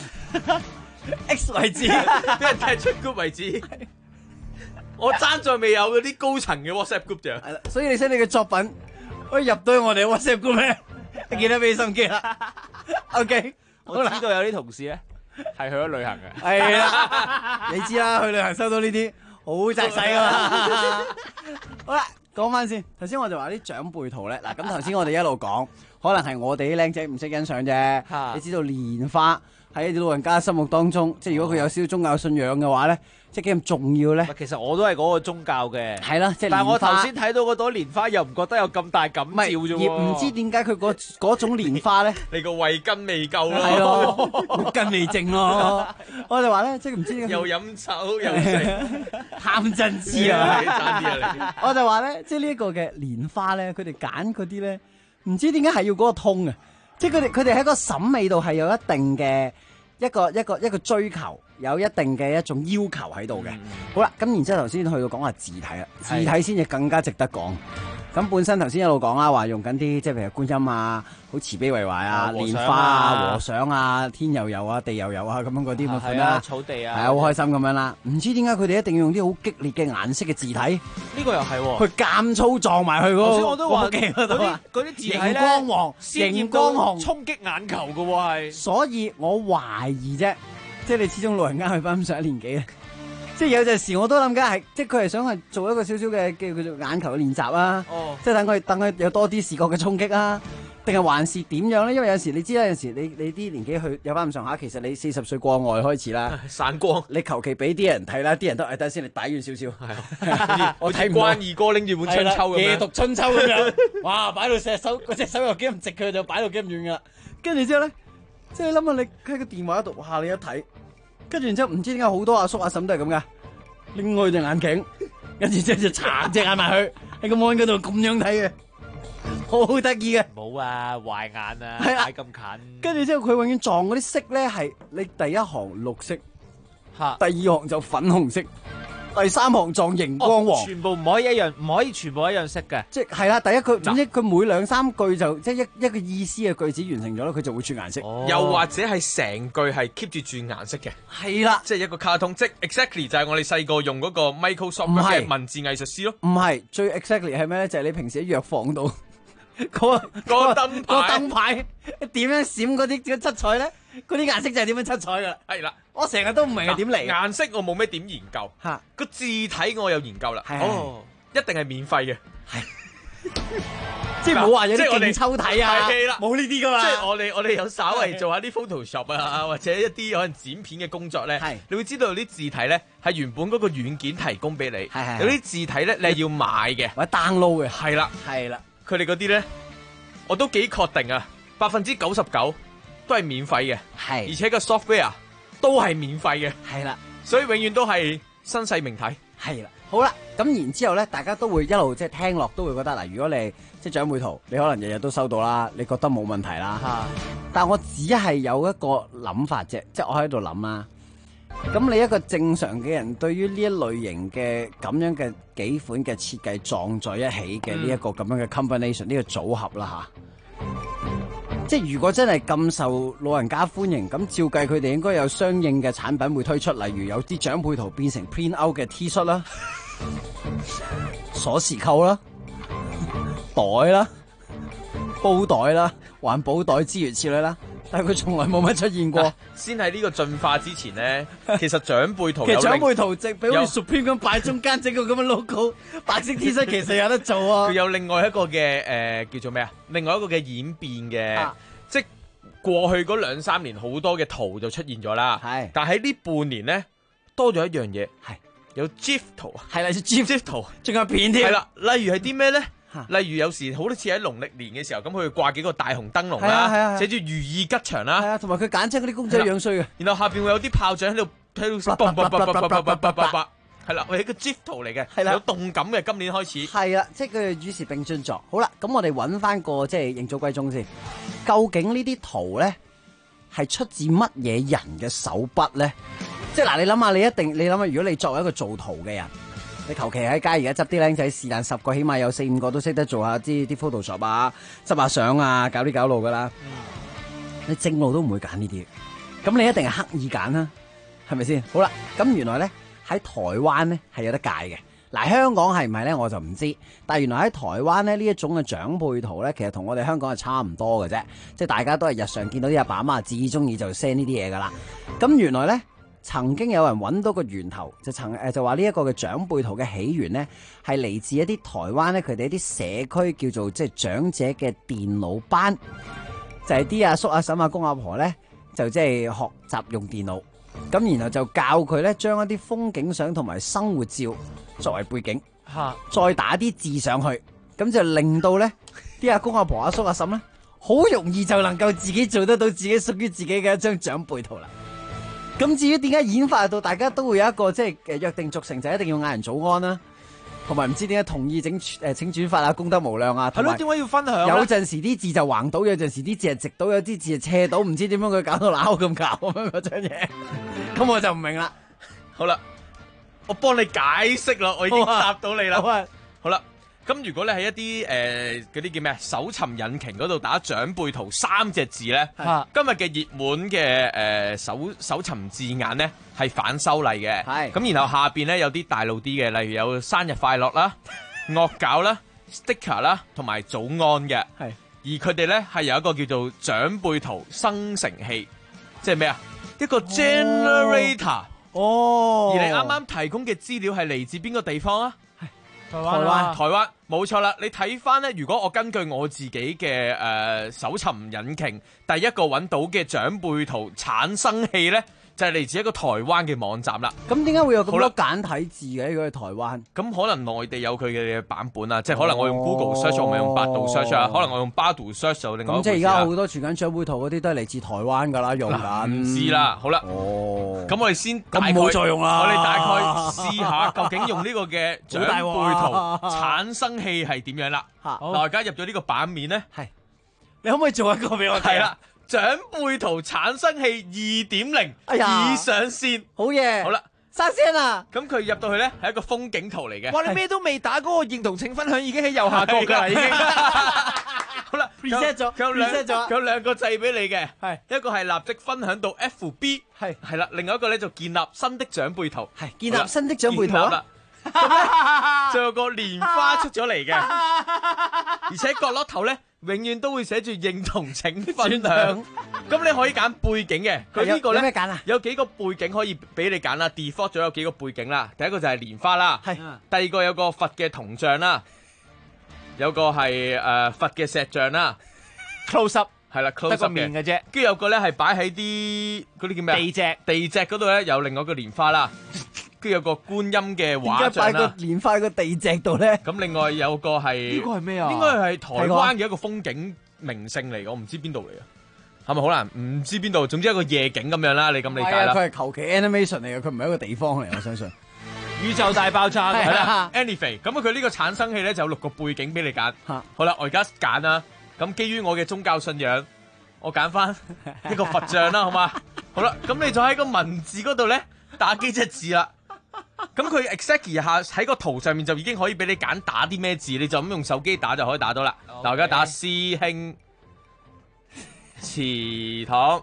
X 為止， 俾人踢出 group 為止。我爭在未有嗰啲高層嘅 WhatsApp group 咋。 係啦，所以你 send 你嘅作品可以入到我哋 WhatsApp group 咧，你記得俾心機啦。OK， 我知道有啲同事咧係去咗旅行嘅。 係啦，你知啦，去旅行收到呢啲好窄細噶嘛。好啦，講翻先，頭先我就話啲長輩圖咧，嗱咁頭先我哋一路講，可能係我哋啲僆仔唔識欣賞啫。你知道蓮花喺啲老人家心目當中，即係如果佢有少少宗教信仰嘅話咧，即係幾咁重要咧？ 其實我都係嗰個宗教嘅， 係啦，即係。 但係我頭先睇到嗰朵蓮花，又唔覺得有咁大感召啫喎。 而唔知點解佢嗰種蓮花咧？ 你個慧根未夠咯， 係咯，根未正咯。我哋話咧，即係唔知點解又飲酒又食， 貪真知啊！ 爭啲啊你！ 我就話咧，即係呢一個嘅蓮花咧，佢哋揀嗰啲咧，唔知點解係要嗰個通啊！即係佢哋喺個審美度係有一定嘅一個追求，有一定嘅一種要求喺度嘅。好啦，咁然之後頭先去到講話字體啦，字體先至更加值得講。咁本身頭先一路講啦，話用緊啲即係譬如觀音啊，好慈悲為懷啊，蓮花啊、和尚啊、天悠悠啊、地悠悠啊咁樣嗰啲咁款啦， 草地啊， 係啊，好開心咁樣啦。唔知點解佢哋一定要用啲好激烈嘅顏色嘅字體？ 呢個又係喎， 佢間粗撞埋去嗰個。頭先我都話嗰啲字體咧， 光黃、熒光紅， 衝擊眼球嘅喎係。 所以我懷疑啫，即係你始終老人家去翻咁上一年紀咧。即係有陣時我都諗緊係，即係佢係想去做一個少少嘅叫做眼球嘅練習啊，即係等佢有多啲視覺嘅衝擊啊，定係還是點樣咧？因為有時你知啦，有時你啲年紀去有翻咁上下，其實你40歲過外開始啦， 散光， 你求其俾啲人睇啦，啲人都等先，你擺遠少少， 我睇關二哥拎住本春秋咁樣， 夜讀春秋咁樣，哇！擺到隻手又幾咁直，佢就擺到幾咁遠噶啦。跟住之後咧，即係你諗下，你喺個電話度，哇！你一睇。跟住然之後唔知點解好多阿叔阿嬸都係咁噶，拎開隻眼鏡，跟住之後就搽隻眼埋去喺個 mon 嗰度咁樣睇嘅，好得意嘅。 冇啊，壞眼啊，擺咁近。 跟住之後佢永遠撞嗰啲色咧係你第一行綠色，第二行就粉紅色，第三行撞熒光黃， 全部唔可以一樣，唔可以全部一樣色嘅。 即係啦，第一佢總之佢每2、3句就即係一個意思嘅句子完成咗啦，佢就會轉顏色。 又或者係成句係 keep 住轉顏色嘅。 係啦， 即係一個卡通，即係 exactly 就係我哋細個用嗰個 Microsoft 嘅文字藝術師咯。 唔係，最 exactly 係咩咧？就係你平時喺藥房度嗰個燈牌點樣閃嗰啲七彩咧？嗰啲顏色就係點樣七彩噶。 係啦， 我成日都唔明係點嚟。 顏色我冇咩點研究，個字體我有研究啦。哦，一定係免費嘅，係即係冇話有啲勁抽體啊，冇呢啲噶嘛。 即係我哋有稍微做下啲 Photoshop 啊，或者一啲可能剪片嘅工作咧，你會知道有啲字體咧係原本嗰個軟件提供俾你，有啲字體咧你係要買嘅或者 download 嘅。 係啦，佢哋嗰啲咧我都幾確定啊，99%都係免費嘅，而且個 software 都係免費嘅， 係啦， 所以永遠都係新細明體， 係啦。好啦，咁然之後咧，大家都會一路即係聽落都會覺得嗱，如果你即係長輩圖，你可能日日都收到啦，你覺得冇問題啦。但我只係有一個諗法啫，即係我喺度諗啦。咁你一個正常嘅人，對於呢一類型嘅咁樣嘅幾款嘅設計撞在一起嘅呢一個咁樣嘅 combination 呢個組合啦吓。即係如果真係咁受老人家歡迎，咁照計佢哋應該有相應嘅產品會推出，例如有啲長輩圖變成 print out 嘅 T 恤啦、鎖匙扣啦、袋啦、煲袋啦、環保袋之如此類啦，但係佢從來冇乜出現過。 先喺呢個進化之前咧，其實長輩圖其實長輩圖即係俾好似 Supreme 咁擺中間整個咁嘅 logo， 白色 T 恤其實有得做啊。 佢有另外一個嘅叫做咩啊？另外一個嘅演變嘅，即係過去嗰2-3年好多嘅圖就出現咗啦。係，但喺呢半年咧多咗一樣嘢，係有 GIF 圖啊， 係啦，GIF 圖， 仲有片添。 係啦，例如係啲咩咧？例如有時好似喺農曆年嘅時候，咁佢會掛幾個大紅燈籠啦，寫住如意吉祥啦， 係啊，同埋佢簡稱嗰啲公仔樣衰嘅， 然後下邊會有啲炮仗喺度，係啦，係一個 GIF 圖嚟嘅，係啦，有動感嘅，今年開始係啦，即係佢哋與時並進咗。好啦，咁我哋揾翻個即係認祖歸宗先，究竟呢啲圖咧係出自乜嘢人嘅手筆咧？即係嗱，你諗下，你諗下，如果你作為一個做圖嘅人，你求其喺街而家執啲僆仔，是但10個起碼有4-5個都識得做下啲 Photoshop 啊，執下相啊，搞啲搞路噶啦。你正路都唔會揀呢啲，咁你一定係刻意揀啦，係咪先？好啦，咁原來咧喺台灣咧係有得戒嘅。嗱，香港係唔係咧我就唔知，但係原來喺台灣咧呢一種嘅長輩圖咧，其實同我哋香港係差唔多嘅啫，即係大家都係日常見到啲阿爸阿媽至中意就 send 呢啲嘢噶啦。咁原來咧曾經有人揾到個源頭，就話呢一個嘅長輩圖嘅起源咧係嚟自一啲台灣咧佢哋一啲社區叫做即係長者嘅電腦班，就係啲阿叔阿嬸阿公阿婆咧就即係學習用電腦，咁然後就教佢咧將一啲風景相同埋生活照作為背景，再打啲字上去，咁就令到咧啲阿公阿婆阿叔阿嬸咧好容易就能夠自己做得到自己屬於自己嘅一張長輩圖啦。咁至於點解演化到大家都會有一個即係約定俗成就一定要嗌人早安啦，同埋唔知點解同意請轉發啊，功德無量啊， 係咯，點解要分享？ 有陣時啲字就橫倒，有陣時啲字係直倒，有啲字係斜倒，唔知點樣佢搞到鬧咁搞咁樣嗰張嘢，咁我就唔明啦。 好啦，我幫你解釋啦，我已經答到你啦。好啦，咁如果你喺一啲嗰啲叫咩搜尋引擎嗰度打長輩圖3隻字咧，今日嘅熱門嘅搜尋字眼咧係反修例嘅，咁然後下邊咧有啲大路啲嘅，例如有生日快樂啦、惡搞啦、sticker 啦，同埋早安嘅，而佢哋咧係有一個叫做長輩圖生成器，即係咩啊？一個 generator。而你啱啱提供嘅資料係嚟自邊個地方啊？台灣冇錯啦。你睇翻咧，如果我根據我自己嘅搜尋引擎，第一個揾到嘅長輩圖產生器咧，就係嚟自一個台灣嘅網站啦。 咁點解會有咁多簡體字嘅？如果喺台灣， 咁可能內地有佢嘅版本啊，即係可能我用 Google search， 我咪用百度 search 啊，可能我用百度 search 就另外一回事啦。咁即係而家好多傳緊長輩圖嗰啲都係嚟自台灣㗎啦，用緊。 唔知啦，好啦。咁我哋先大概， 咁冇再用啦。 我哋大概試下究竟用呢個嘅長輩圖產生器係點樣啦。大家入咗呢個版面咧， 你可唔可以做一個俾我睇？ 係啦。長輩圖產生器 2.0 已上線， 好嘢！好啦， 生先啊！ 咁佢入到去咧係一個風景圖嚟嘅。 哇！你咩都未打，嗰個認同請分享已經喺右下角㗎啦，已經。 好啦 ，reset 咗， 佢有兩個掣俾你嘅，一個係立即分享到 FB， 係啦，另外一個咧就建立新的長輩圖， 建立新的長輩圖啦。 咁咧，仲有個蓮花出咗嚟嘅，而且角落頭咧永遠都會寫住認同請分享。咁你可以揀背景嘅，佢呢個咧有咩揀啊？有幾個背景可以俾你揀啦 ，default 咗有幾個背景啦。第一個就係蓮花啦，第二個有個佛嘅銅像啦，有個係佛嘅石像啦 ，close up 係啦 ，close up 嘅面嘅啫。跟住有個咧係擺喺啲嗰啲叫咩啊？地脊嗰度咧有另外一個蓮花啦。跟住有個觀音嘅畫像啦，點解擺個蓮花喺個地脊度咧？ 咁另外有個係呢個係咩啊？ 應該係台灣嘅一個風景名勝嚟嘅，我唔知邊度嚟啊？係咪好難？唔知邊度，總之一個夜景咁樣啦，你咁理解啦。 佢係求其 animation 嚟嘅，佢唔係一個地方嚟，我相信。 宇宙大爆炸係啦 ，anyway， 咁佢呢個產生器咧就有6個背景俾你揀。好啦，我而家揀啦。咁基於我嘅宗教信仰，我揀翻一個佛像啦，好嘛？好啦，咁你就喺個文字嗰度咧打幾隻字啦。咁佢 exactly 下喺個圖上面就已經可以俾你揀打啲咩字，你就咁用手機打就可以打到啦。嗱，我而家打師兄祠堂，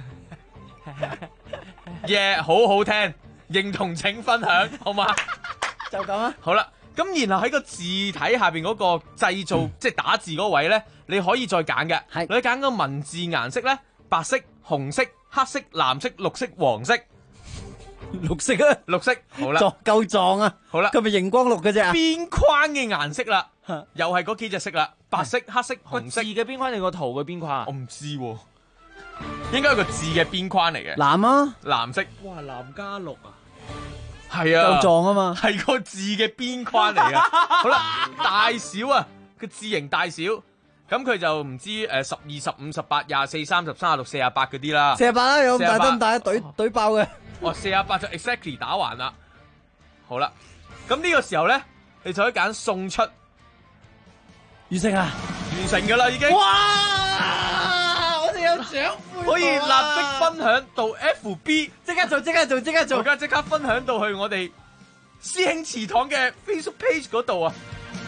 耶，好好聽，認同請分享，好嘛？ 就咁啊。 好啦，咁然後喺個字體下邊嗰個製造，即係打字嗰位咧，你可以再揀嘅。係，你揀個文字顏色咧，白色、紅色、黑色、藍色、綠色、黃色。 綠色啊， 綠色，好啦， 夠壯啊，好啦，佢咪熒光綠嘅啫。 邊框嘅顏色啦，又係嗰幾隻色啦，白色、黑色、紅色。 字嘅邊框定個圖嘅邊框啊？ 我唔知喎，應該係個字嘅邊框嚟嘅。 藍啊， 藍色。 哇，藍加綠啊， 係啊， 夠壯啊嘛， 係個字嘅邊框嚟噶。好啦，大小啊，個字形大小，咁佢就唔知12、15、18、24、30、36、48嗰啲啦。 48啦，有咁大得唔大？懟爆嘅。 48就 exactly 打橫啦，好啦，咁呢個時候咧，你就可以揀送出， 完成啊， 完成噶啦已經。 哇！我哋有可以立即分享到 FB， 即刻做！ 大家即刻分享到去我哋師兄祠堂嘅 Facebook page 嗰度啊！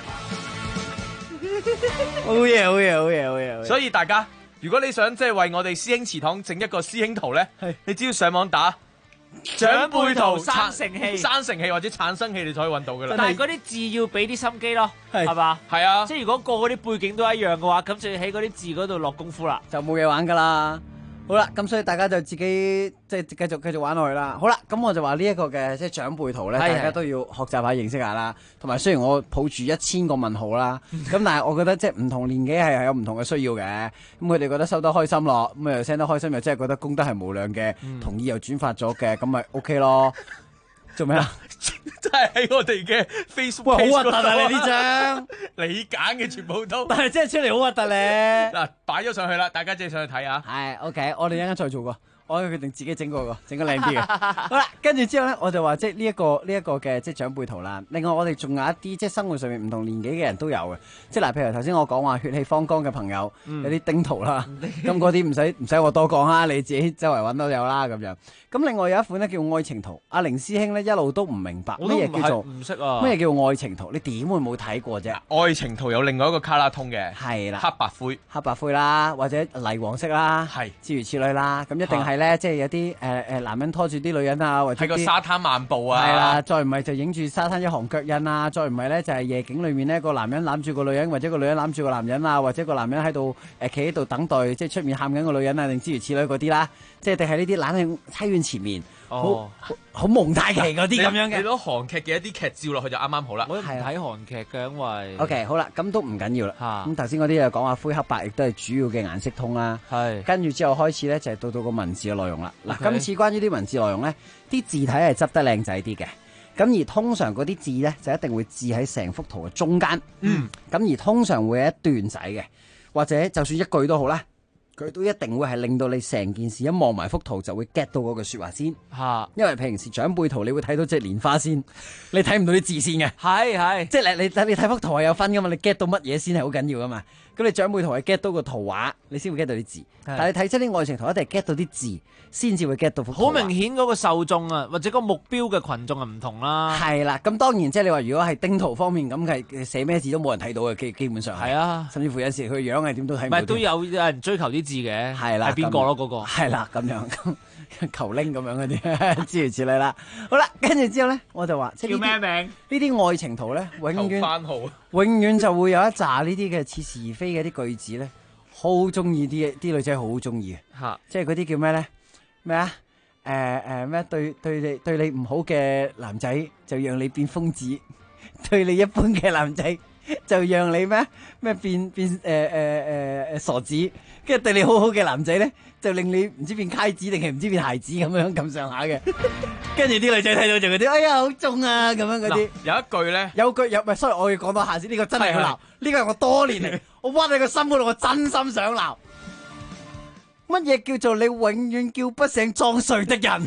好嘢！ 所以大家，如果你想即係為我哋師兄祠堂整一個師兄圖咧，你只要上網打長輩圖生成器或者產生器，你就可以揾到噶啦。 但係嗰啲字要俾啲心機咯，係嘛？ 係啊， 即係如果個嗰啲背景都一樣嘅話，咁就要喺嗰啲字嗰度落功夫啦， 就冇嘢玩噶啦。好啦，咁所以大家就自己即係繼續玩落去啦。好啦，咁我就話呢一個嘅即係長輩圖咧，大家都要學習下認識下啦。同埋雖然我抱住1000個問號啦，咁但係我覺得即係唔同年紀係有唔同嘅需要嘅。咁佢哋覺得收得開心咯，咁又 send 得開心，又真係覺得功德係無量嘅，同意又轉發咗嘅，咁咪 OK 咯。做咩啊？ 真係喺我哋嘅 Facebook， 喂，好核突啊！你呢張你揀嘅全部都， 但係真係出嚟好核突咧。 嗱，擺咗上去啦，大家即係上去睇下。 係 OK， 我哋一陣間再做過。我決定自己整個整個靚啲嘅。好啦，跟住之後咧，我就話即係呢一個嘅即係長輩圖啦。另外我哋仲有一啲即係生活上面唔同年紀嘅人都有嘅。即係嗱，譬如頭先我講話血氣方剛嘅朋友，有啲丁圖啦。咁嗰啲唔使我多講啦，你自己周圍揾都有啦咁樣。咁另外有一款咧叫愛情圖，阿凌師兄咧一路都唔明白咩嘢叫做唔識啊， 咩叫愛情圖？你點會冇睇過啫？ 愛情圖有另外一個卡拉通嘅， 係啦， 黑白灰啦，或者泥黃色啦，係諸如此類啦。咁一定係咧，即係有啲男人拖住啲女人啊，或者喺個沙灘漫步啊， 係啦，再唔係就影住沙灘一行腳印啊，再唔係咧就係夜景裏面呢個男人攬住個女人，或者個女人攬住個男人啊，或者個男人喺度企喺度等待，即係出面喊緊個女人啊，定諸如此類嗰啲啦，即係定係呢啲攬喺妻院前面。好蒙太奇嗰啲咁樣嘅， 你攞韓劇嘅一啲劇照落去就啱啱好啦。 我係睇韓劇嘅，因為 OK 好啦，咁都唔緊要啦。咁頭先嗰啲就講話灰黑白，亦都係主要嘅顏色通啦。係跟住之後開始咧，就係到個文字嘅內容啦。嗱，今次關於啲文字內容咧，啲字體係執得靚仔啲嘅。咁而通常嗰啲字咧，就一定會字喺成幅圖嘅中間。咁而通常會有一段仔嘅，或者就算一句都好啦。佢都一定會係令到你成件事一望埋幅圖就會 get 到嗰句說話先，因為平時長輩圖你會睇到隻蓮花先，你睇唔到啲字先嘅，係，即係你睇幅圖係有分噶嘛，你 get 到乜嘢先係好緊要噶嘛，咁你長輩圖係 get 到個圖畫，你先會 get 到啲字，但係你睇出啲愛情圖一定係 get 到啲字，先至會 get 到幅圖。好明顯嗰個受眾啊，或者個目標嘅群眾係唔同啦。 係啦，咁當然即係你話如果係丁圖方面咁係寫咩字都冇人睇到嘅，基本上係啊，甚至乎有時佢樣係點都睇唔到。 唔係都有人追求啲字嘅，係啦，係邊個咯嗰個？ 係啦，咁樣求拎咁樣嗰啲諸如此類啦。好啦，跟住之後咧，我就話叫咩名？ 呢啲愛情圖咧，永遠就會有一紮呢啲嘅似是而非嘅啲句子咧，好中意啲女仔好中意嘅，即係嗰啲叫咩咧？咩啊？咩對你唔好嘅男仔就讓你變瘋子，對你一般嘅男仔就讓你咩變傻子，跟住對你好好嘅男仔咧就令你唔知變揩子定係唔知變孩子咁上下嘅，跟住啲女仔睇到就嗰啲哎呀好中啊咁樣嗰啲。 有一句咧， 唔係，所以我要講多下先，呢個真係要鬧，呢個係我多年嚟我屈喺個心嗰度，我真心想鬧。乜嘢叫做你永遠叫不醒裝睡的人？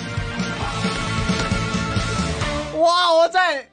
哇！我真係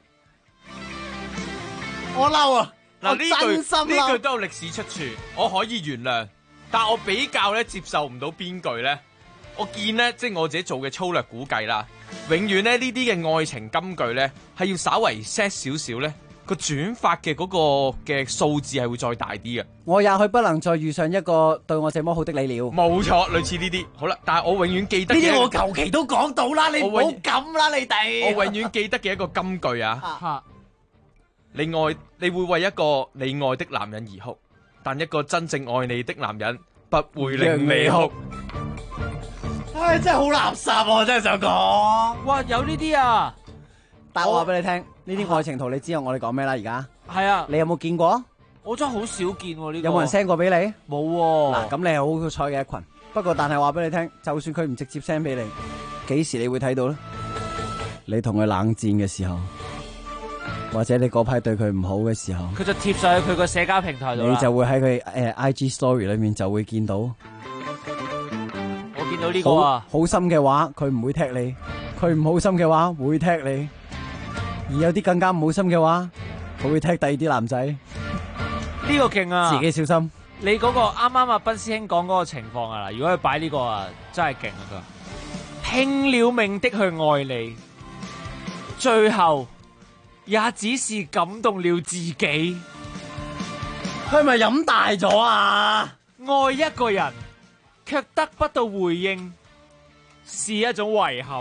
我嬲啊！ 嗱，呢句都有歷史出處，我可以原諒，但我比較咧接受唔到邊句咧。我見咧，即係我自己做嘅粗略估計啦，永遠咧呢啲嘅愛情金句咧係要稍為 set 少少咧。個轉發嘅嗰個嘅數字係會再大啲嘅。 我也許不能再遇上一個對我這麼好的你了。 冇錯，類似呢啲。好啦，但係我永遠記得呢啲我求其都講到啦，你唔好咁啦，你哋。 我永遠記得嘅一個金句啊。你會為一個你愛的男人而哭，但一個真正愛你的男人不會令你哭。 唉，真係好垃圾啊！我真係想講。 哇，有呢啲啊！ 但我話俾你聽，呢啲愛情圖你知道我哋講咩啦？而家係啊， 你有冇見過？ 我真係好少見喎呢個。 有冇人 send 過俾你？冇喎。嗱，咁你係好好彩嘅一群。不過但係話俾你聽，就算佢唔直接 send 俾你，幾時你會睇到咧？你同佢冷戰嘅時候，或者你嗰排對佢唔好嘅時候， 佢就貼上去佢個社交平台度， 你就會喺佢IG story 裏面就會見到。 我見到呢個啊， 好心嘅話佢唔會踢你，佢唔好心嘅話會踢你。而有啲更加唔好心嘅話，佢會踢第二啲男仔。 呢個勁啊！ 自己小心。 你嗰個啱啱阿斌師兄講嗰個情況啊，如果佢擺呢個啊，真係勁啊！佢話拼了命的去愛你，最後也只是感動了自己。佢係咪飲大咗啊？ 愛一個人卻得不到回應，是一種遺憾。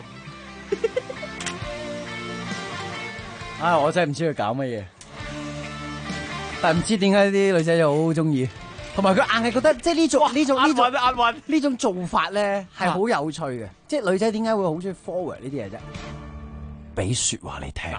唉，我真係唔知佢搞乜嘢，但係唔知點解啲女仔就好中意，同埋佢硬係覺得即係呢種做法咧係好有趣嘅，即係女仔點解會好中意 forward 呢啲嘢啫？俾說話你聽，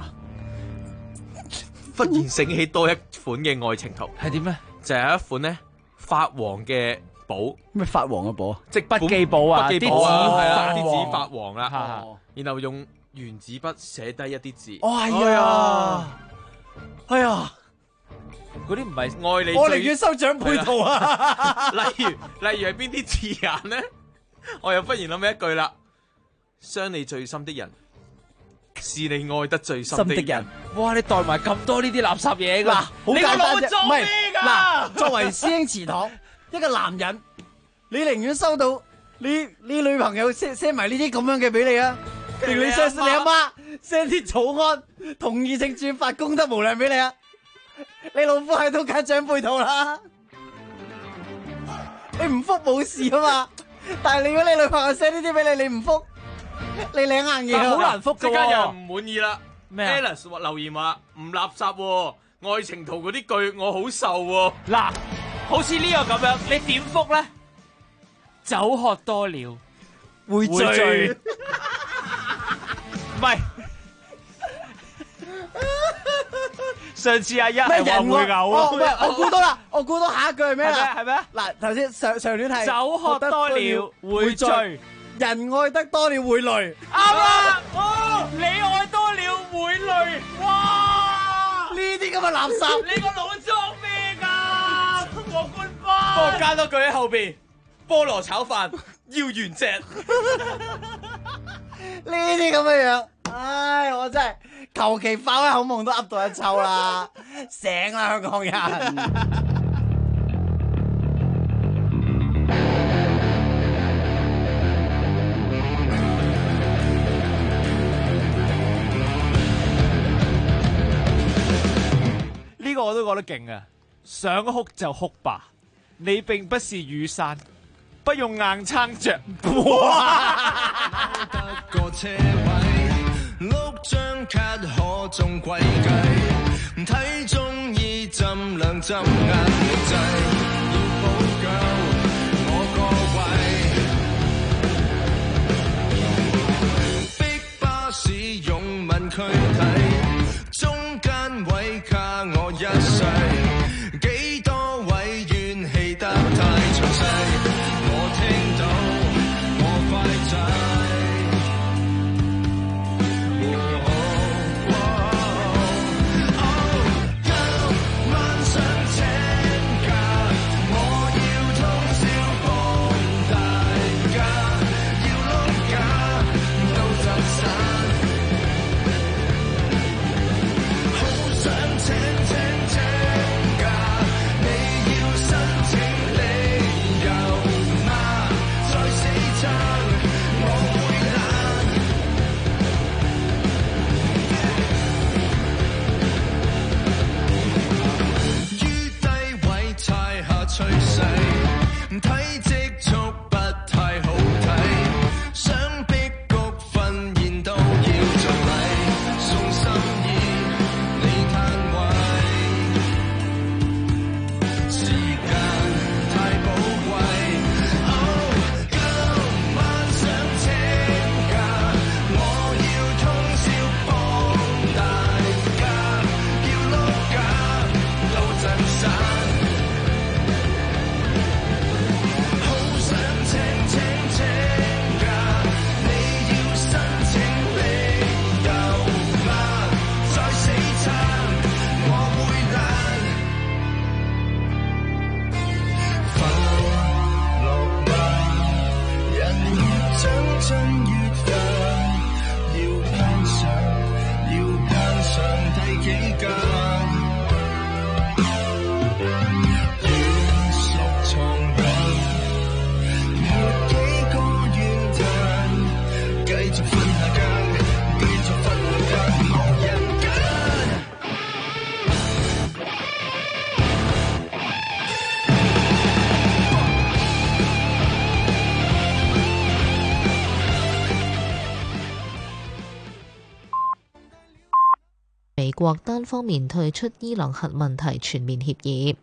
忽然醒起多一款嘅愛情圖， 係點咧？ 就係一款咧發黃嘅簿， 咩發黃嘅簿？ 即係筆記簿啊， 筆記簿啊，係啦，啲紙紙發黃啦，然後用原子筆寫低一啲字。 哦，係啊，係啊， 嗰啲唔係愛你， 我寧願收長輩圖啊。 例如係邊啲字眼咧？我又忽然諗起一句啦：傷你最深的人，是你愛得最深的人。 哇！你袋埋咁多呢啲垃圾嘢㗎， 好簡單啫。唔係嗱， 作為師兄祠堂一個男人，你寧願收到你女朋友 send 埋呢啲咁樣嘅俾你啊？定你 send 你阿媽 send 啲草案同意性轉發功德無量俾你啊？你老夫喺度揀長輩圖啦，你唔覆冇事啊嘛。但係如果你女朋友 send 呢啲俾你，你唔覆，你領硬嘢， 好難覆㗎喎。 即刻有人唔滿意啦。 咩 Alice 留言話唔垃圾喎，愛情圖嗰啲句我好受喎。 嗱，好似呢個咁樣，你點覆咧？酒喝多了會醉，唔係。上次阿一係話會嘔啊！ 唔係，我估到啦，我估到下一句係咩啦？ 係咩？ 嗱，頭先上聯係酒喝多了會醉， 人愛得多了會累。 啱啊！哦，你愛多了會累。哇！ 呢啲咁嘅垃圾， 你個腦裝咩㗎？黃冠花， 幫我加多句喺後邊，菠蘿炒飯要原隻。 呢啲咁嘅樣，唉，我真係求其發開口夢都噏到一抽啦，醒啦香港人！ 呢個我都覺得勁啊！想哭就哭吧，你並不是雨傘，不用硬撐着。 得個車位，碌張卡可中貴計，睇中意浸兩浸眼力劑，要補夠我個位，逼巴士擁吻軀體，中間位卡我一世，幾多位怨氣得太詳細，我聽到我快仔。 美國單方面退出伊朗核問題全面協議。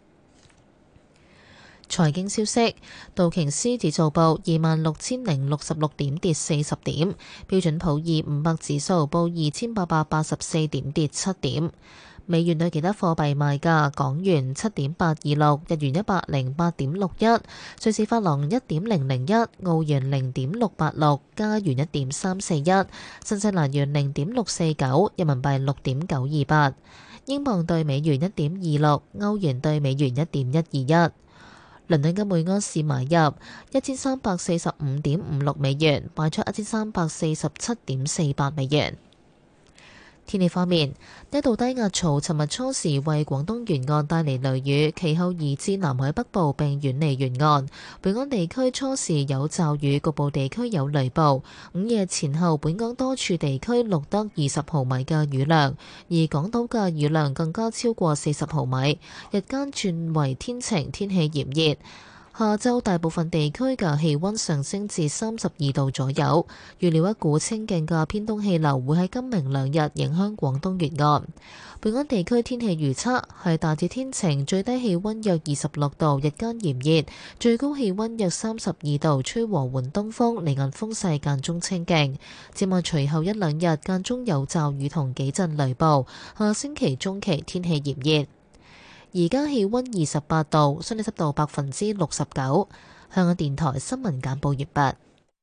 財經消息，道瓊斯指數報26,066點，跌40點；標準普爾500指數報2,884點，跌7點。美元對其他貨幣賣價：港元7.826，日元108.61，瑞士法郎1.001，澳元0.686，加元1.341，新西蘭元0.649，人民幣6.928，英鎊對美元1.26，歐元對美元1.121。倫敦金每安士買入1345.56美元，賣出1347.48美元。天氣方面，一道低壓槽尋日初時為廣東沿岸帶嚟雷雨，其後移至南海北部並遠離沿岸。本港地區初時有驟雨，局部地區有雷暴。午夜前後，本港多處地區錄得20毫米嘅雨量，而港島嘅雨量更加超過40毫米。日間轉為天晴，天氣炎熱。下晝大部分地區嘅氣溫上升至32度左右，預料一股清勁嘅偏東氣流會喺今明兩日影響廣東沿岸。本港地區天氣預測係大致天晴，最低氣溫約26度，日間炎熱，最高氣溫約32度，吹和緩東風，離岸風勢間中清勁。展望隨後一兩日間中有驟雨同幾陣雷暴，下星期中期天氣炎熱。而家氣溫28度，相對濕度69%。香港電台新聞簡報完畢。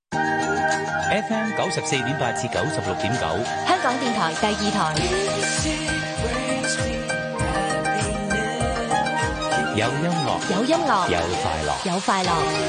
FM 94.8至96.9， 香港電台第二台。 有音樂， 有音樂， 有快樂， 有快樂。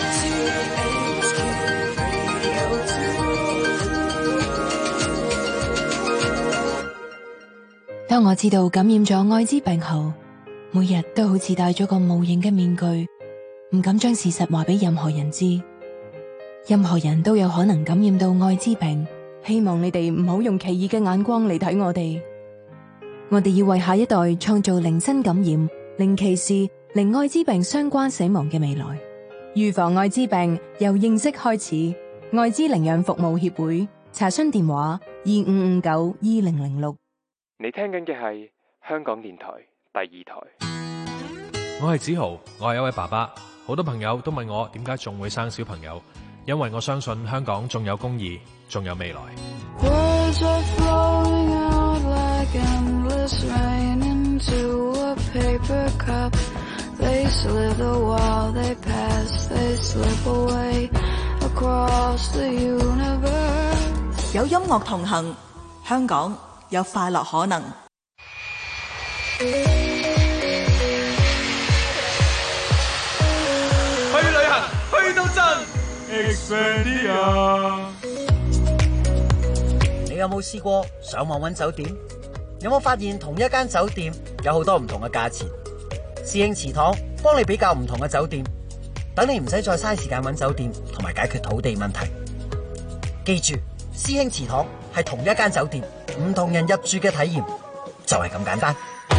當我知道感染咗愛滋病後，每日都好似戴咗個無形嘅面具，唔敢將事實話俾任何人知。任何人都有可能感染到愛滋病，希望你哋唔好用奇異嘅眼光嚟睇我哋。我哋要為下一代創造零新感染、零歧視、零愛滋病相關死亡嘅未來。預防愛滋病由認識開始。愛滋領養服務協會查詢電話25592006。 你聽緊嘅係香港電台第二台。 我係子豪，我係一位爸爸。好多朋友都問我點解仲會生小朋友，因為我相信香港仲有公義，仲有未來。 有音樂同行，香港有快樂可能。 去旅行，去到震 Expedia。 你有冇試過上網揾酒店？有冇發現同一間酒店有好多唔同嘅價錢？師兄祠堂幫你比較唔同嘅酒店，等你唔使再嘥時間揾酒店同埋解決土地問題。記住，師兄祠堂係同一間酒店，唔同人入住嘅體驗就係咁簡單。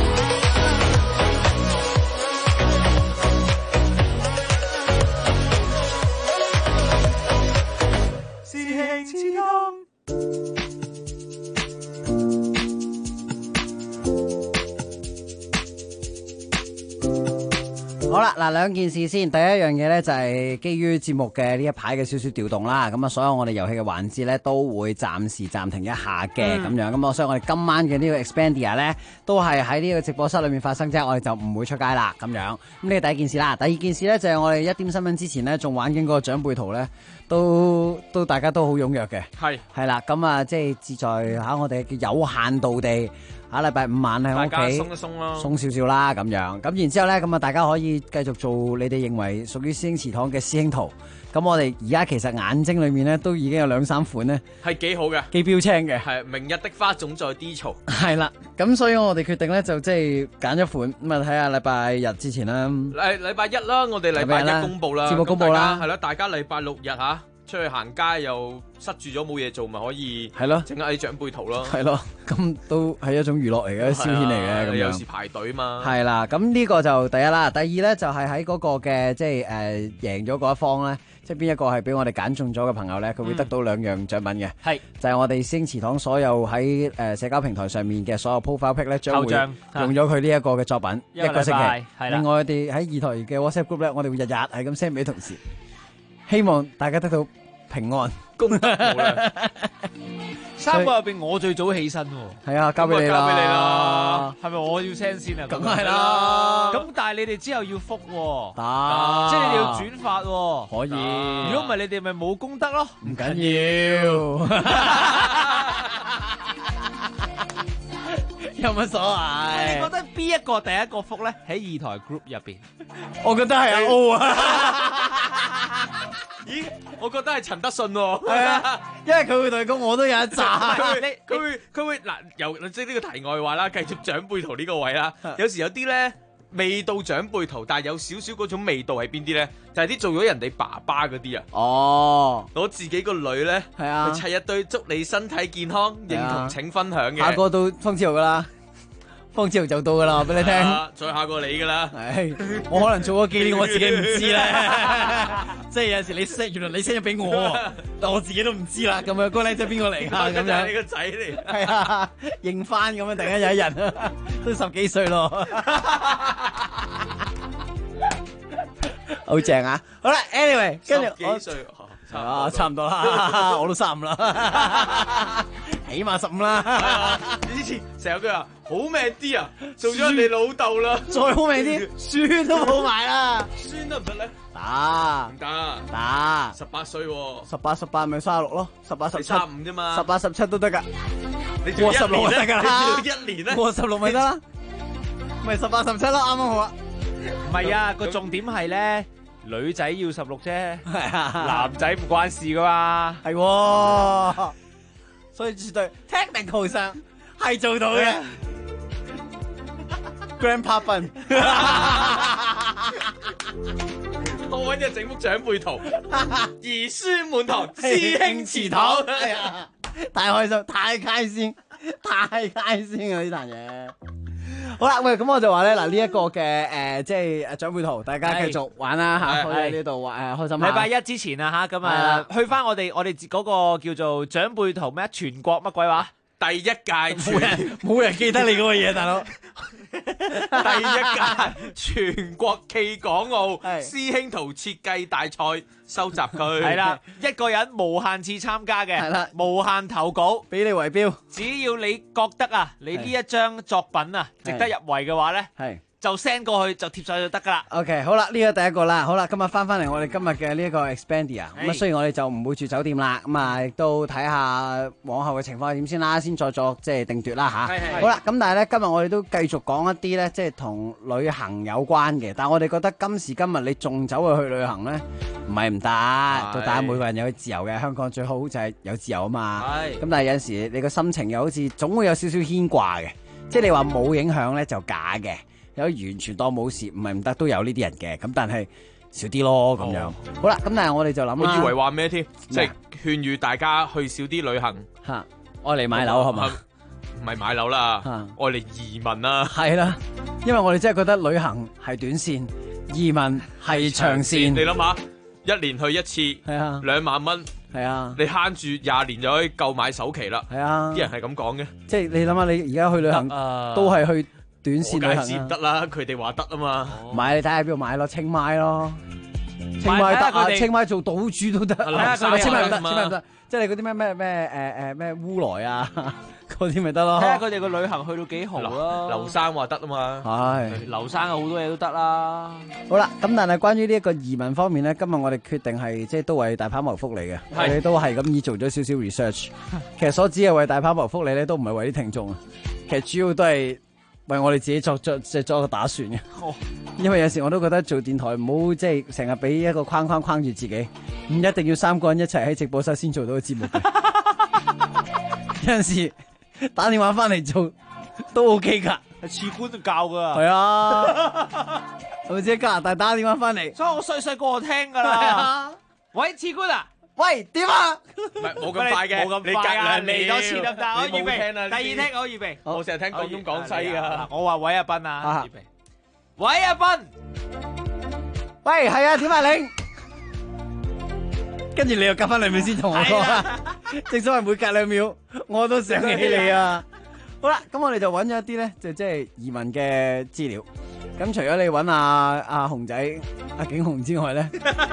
好啦，嗱，兩件事先。第一樣嘢咧就係基於節目嘅呢一排嘅少少調動啦，咁啊，所有我哋遊戲嘅環節咧都會暫時暫停一下嘅咁樣。咁所以我哋今晚嘅呢個 Expedia 咧都係喺呢個直播室裏面發生啫，我哋就唔會出街啦咁樣。咁呢個第一件事啦。第二件事咧就係我哋一點新聞之前咧仲玩緊嗰個長輩圖咧，都大家都好踴躍嘅。係啦，咁啊即係志在喺我哋嘅有限度地。下禮拜五晚喺屋企鬆一鬆咯， 鬆少少啦咁樣。咁然之後咧，咁啊大家可以繼續做你哋認為屬於師兄祠堂嘅師兄圖。咁我哋而家其實眼睛裏面咧都已經有2-3款咧， 係幾好嘅， 幾標青嘅。 係明日的花總在 D 槽。 係啦，咁所以我哋決定咧就即係揀一款咁啊，睇下禮拜日之前啦。 禮拜一啦，我哋禮拜一公佈啦， 節目公佈啦， 係啦，大家禮拜六日嚇。 出去行街又塞住咗冇嘢做，咪可以係咯， 整下啲長輩圖咯。 係咯，咁都係一種娛樂嚟嘅，消遣嚟嘅咁樣。 有時排隊嘛。 係啦，咁呢個就第一啦。第二咧就係喺嗰個嘅即係贏咗嗰一方咧，即係邊一個係俾我哋揀中咗嘅朋友咧，佢會得到2樣獎品嘅。係就係我哋師兄祠堂所有喺社交平台上面嘅所有 profile pic 咧，將會用咗佢呢一個嘅作品一個星期。另外我哋喺2台嘅 WhatsApp group 咧，我哋會日日係咁 send 俾同事，希望大家得到平安功德無量。 3個入邊我最早起身喎。 係啊，交俾你啦。係咪我要 send 先啊？ 梗係啦。 咁但係你哋之後要覆喎。 得。 即係你哋要轉發喎。 可以。 如果唔係你哋咪冇功德咯。 唔緊要。有乜所謂？ 你覺得邊一個第一個覆咧？喺2台 group 入邊， 我覺得係阿 O 啊。 咦？我覺得係陳德信喎。 係啊，因為佢會同你講，我都有一扎。 佢會嗱，即係呢個題外話啦，繼續長輩圖呢個位啦。有時有啲咧未到長輩圖，但係有少少嗰種味道係邊啲咧？就係啲做咗人哋爸爸嗰啲啊。 哦， 我自己個女咧， 係啊， 佢砌一堆祝你身體健康，認同請分享嘅。 下個到方志豪噶啦。方志豪就到噶啦，我俾你聽。 再下個你噶啦。 係，我可能做咗幾年，我自己唔知咧。即係有陣時你 send，原來你 send 咗俾我，但我自己都唔知啦。咁樣，嗰個僆仔邊個嚟啊？咁樣。 你個仔嚟。 係啊，認翻咁樣，突然間有一日都10幾歲咯。好正啊！好啦 ，anyway， 跟住 10幾歲。 差唔多啦，我都35啦，起碼15啦。 之前成日佢話好命啲啊，做咗你老豆啦， 再好命啲，孫都冇埋啦。 孫得唔得咧？ 打唔得， 打 18歲喎 ，18咪36咯，18、17、 35啫嘛 ，18、17都得噶， 你過16得噶啦， 你做1年咧， 過16咪得啦，咪18、17咯，啱啱好啊。 唔係啊，個重點係咧。女仔要16啫，男仔唔關事噶嘛， 係，所以絕對 technical 上係做到嘅。Grandpa 分， 我揾日整幅長輩圖，兒孫滿堂，師兄祠堂， 係啊，太開心，太開心，太開心啊！呢壇嘢。好啦，喂，咁我就話咧，嗱呢一個嘅即係長輩圖，大家繼續玩啦嚇，喺呢度開心。 禮拜1之前啊嚇，咁啊去翻我哋嗰個叫做長輩圖咩？全國乜鬼話？ 第1屆冇人記得你嗰個嘢，大佬。 第1屆全國暨港澳師兄圖設計大賽收集區係啦，一個人無限次參加嘅， 係啦， 無限投稿， 俾你圍標。 只要你覺得啊，你呢一張作品啊值得入圍嘅話咧，係就 send 過去就貼上去就得噶啦。 OK， 好啦，呢個第一個啦，好啦，今日翻嚟我哋今日嘅呢一個 Expandia，咁啊雖然我哋就唔會住酒店啦，咁啊亦都睇下往後嘅情況係點先啦，先再作即係定奪啦吓。好啦，咁但係咧今日我哋都繼續講一啲咧，即係同旅行有關嘅，但係我哋覺得今時今日你仲走去旅行咧，唔係唔得，到大家每個人有自由嘅，香港最好就係有自由啊嘛。咁但係有陣時你個心情又好似總會有少少牽掛嘅，即係你話冇影響咧就假嘅。有完全當冇事，唔係唔得，都有呢啲人嘅，咁但係少啲咯，咁樣。好啦，咁但係我哋就諗啦， 我以為話咩添，即係勸喻大家去少啲旅行， 吓，愛嚟買樓係嘛？ 唔係買樓啦，愛嚟移民啦。 係啦，因為我哋真係覺得旅行係短線，移民係長線。 你諗下，1年去一次， 係啊 ，2萬蚊， 係啊， 你慳住20年就可以夠買首期啦。 係啊， 啲人係咁講嘅。 即係你諗下，你而家去旅行都係去短線旅行唔得啦，佢哋話得啊嘛。 唔係，你睇下邊度買咯，清邁咯，清邁得啊，清邁做島主都得。清邁唔得，清邁唔得，即係你嗰啲咩烏來啊，嗰啲咪得咯。 睇下佢哋個旅行去到幾豪咯。 劉生話得啊嘛。 係， 劉生好多嘢都得啦。 好啦，咁但係關於呢一個移民方面咧，今日我哋決定係即係都為大拋謀福利嘅，我哋都係咁意做咗少少 research。其實所指係為大拋謀福利咧，都唔係為啲聽眾啊，其實主要都係為我哋自己作個打算嘅，因為有時我都覺得做電台唔好即係成日俾一個框住自己，唔一定要3個人一齊喺直播室先做到個節目嘅。有陣時打電話翻嚟做都 OK 噶， 次官都教噶。 係啊，係咪先？加拿大打電話翻嚟， 所以我細個就聽噶啦。喂，次官啊， 喂，點啊？ 唔係冇咁快嘅， 冇咁快啊！ 你隔嚟多次得唔得？我預備， 聽啦， 第二聽我預備。 我成日聽廣東廣西噶。 我話韋阿斌啊，預備。韋阿斌， 喂，係啊，點啊你？跟住你又隔翻2秒先同我講，正所謂每隔2秒我都想起你啊！好啦，咁我哋就揾咗一啲咧，就即係移民嘅資料。咁除咗你揾阿熊仔、阿景雄之外咧，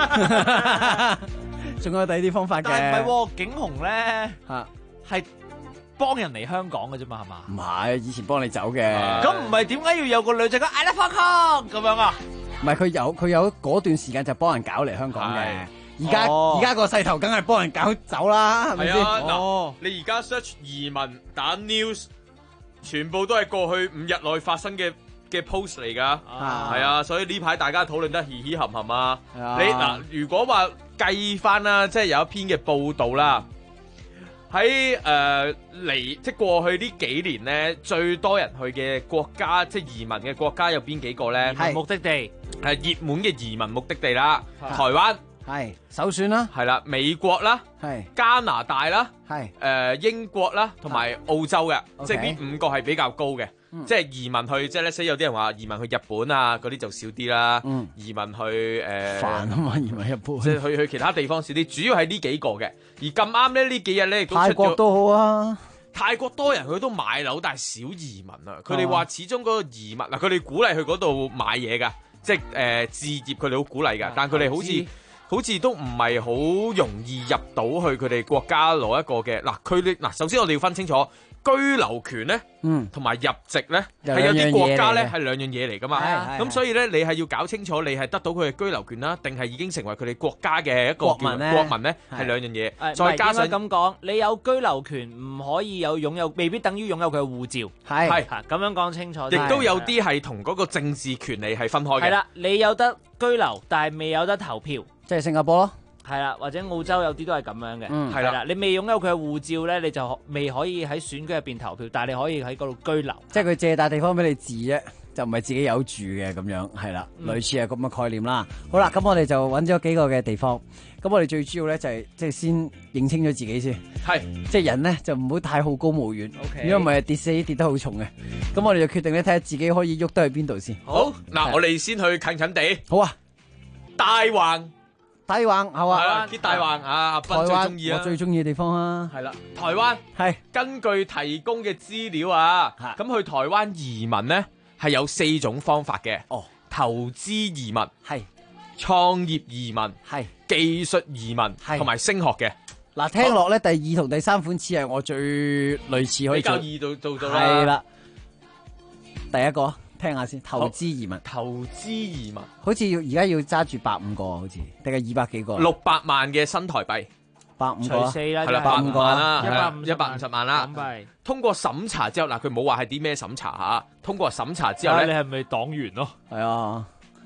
仲有第二啲方法嘅。 但係唔係景雄咧係幫人嚟香港嘅啫嘛，係嘛？ 唔係，以前幫你走嘅。 咁唔係點解要有個女仔講 I love Hong Kong 咁樣啊？ 唔係，佢有嗰段時間就幫人搞嚟香港嘅。而家個勢頭梗係幫人搞走啦，係咪先？ 嗱，你而家 search 移民打 news， 全部都係過去5日內發生嘅 post 嚟噶，係啊，所以呢排大家討論得嘻嘻含含啊。你嗱，如果話計翻啦，即係有一篇嘅報道啦，喺即係過去呢幾年咧，最多人去嘅國家，即係移民嘅國家有邊幾個咧？ 係目的地係熱門嘅移民目的地啦，台灣。 係首選啦， 係啦，美國啦， 係加拿大啦， 係英國啦，同埋澳洲嘅，即係呢5個係比較高嘅，即係移民去，即係咧，有啲人話移民去日本啊，嗰啲就少啲啦，移民去煩啊嘛，移民日本， 即係去其他地方少啲，主要係呢幾個嘅，而咁啱咧呢幾日咧， 泰國都好啊， 泰國多人去都買樓，但係少移民啊，佢哋話始終嗰個移民嗱，佢哋鼓勵去嗰度買嘢噶，即係置業，佢哋好鼓勵噶，但係佢哋好似都唔係好容易入到去佢哋國家攞一個嘅嗱，首先我哋要分清楚居留權咧，同埋入籍咧係有啲國家咧係兩樣嘢嚟噶嘛，咁所以咧你係要搞清楚你係得到佢嘅居留權啦，定係已經成為佢哋國家嘅一個國民咧係兩樣嘢，再加上咁講，你有居留權唔可以擁有，未必等於擁有佢嘅護照，係咁樣講清楚， 亦都有啲係同嗰個政治權利係分開嘅。 係啦，你有得居留，但係未有得投票。 即係新加坡咯， 係啦，或者澳洲有啲都係咁樣嘅，係啦，你未擁有佢嘅護照咧，你就未可以喺選舉入邊投票，但係你可以喺嗰度居留。 即係佢借笪地方俾你住啫，就唔係自己有住嘅咁樣，係啦，類似係咁嘅概念啦。好啦，咁我哋就揾咗幾個嘅地方，咁我哋最主要咧就係即係先認清咗自己先， 係， 即係人咧就唔好太好高騖遠，如果唔係跌得好重嘅。咁我哋就決定咧睇下自己可以喐得去邊度先。 好，嗱，我哋先去近近地。 好啊， 大橫。 大橫好啊， 啲大橫阿斌最中意啊， 我最中意嘅地方啊， 係啦，台灣係根據提供嘅資料啊，咁去台灣移民咧係有4種方法嘅，投資移民係， 創業移民係， 技術移民同埋升學嘅。 嗱，聽落咧第2同第3款似係我最類似可以做， 比較易做到啦。 係啦，第一個。聽下先，投資移民，好似而家要揸住150個，好似定係200幾個 ，600萬嘅新台幣 ，150個， 除4啦， 係啦，150萬啦 ，150 萬啦，通過審查之後，嗱，佢冇話係啲咩審查吓，通過審查之後咧， 你係咪黨員咯？ 係啊，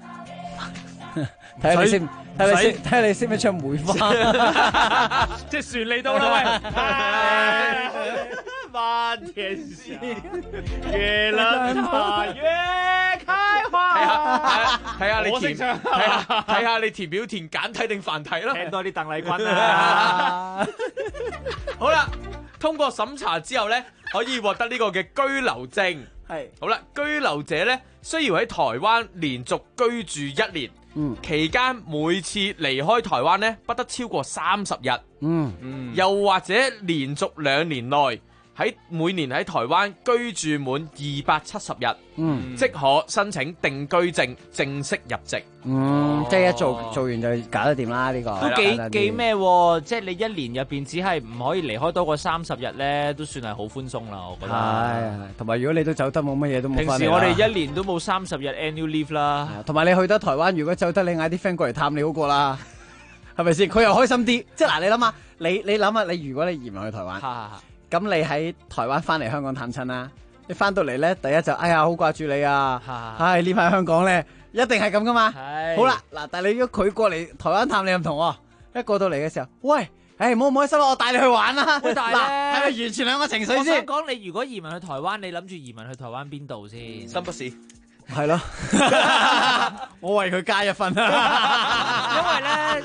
睇下你識唔識唱梅花， 即係船嚟到啦喂。漫天星，月亮它越開花。 睇下你填，睇下你填表填簡體定繁體啦。 聽多啲鄧麗君啊！ 好啦，通過審查之後咧，可以獲得呢個嘅居留證。 係好啦，居留者咧需要喺台灣連續居住1年。期間每次離開台灣咧，不得超過30日。又或者連續2年內。每年喺台灣居住滿270日，即可申請定居證正式入籍。 即係一做完就搞得掂啦，呢個都幾咩？即係你1年入邊只係唔可以離開多過30日咧，都算係好寬鬆啦，我覺得。 係，同埋如果你都走得冇乜嘢都冇翻嚟。 平時我哋1年都冇30日 annual leave 啦。 同埋你去得台灣，如果走得你嗌啲 friend 過嚟探你好過啦，係咪先？佢又開心啲。即係嗱，你諗下，你諗下，你如果你移民去台灣。咁你喺台灣翻嚟香港探親啦，你翻到嚟咧，第一就哎呀好掛住你啊，唉呢排香港咧一定係咁噶嘛。好啦，嗱，但係你如果佢過嚟台灣探你又唔同喎，一過到嚟嘅時候，喂，唔好唔開心啦，我帶你去玩啦。 喂，但係係咪完全兩個情緒先？ 我想講你如果移民去台灣，你諗住移民去台灣邊度先？ 新北市。 係咯，我為佢加1分。 因為咧。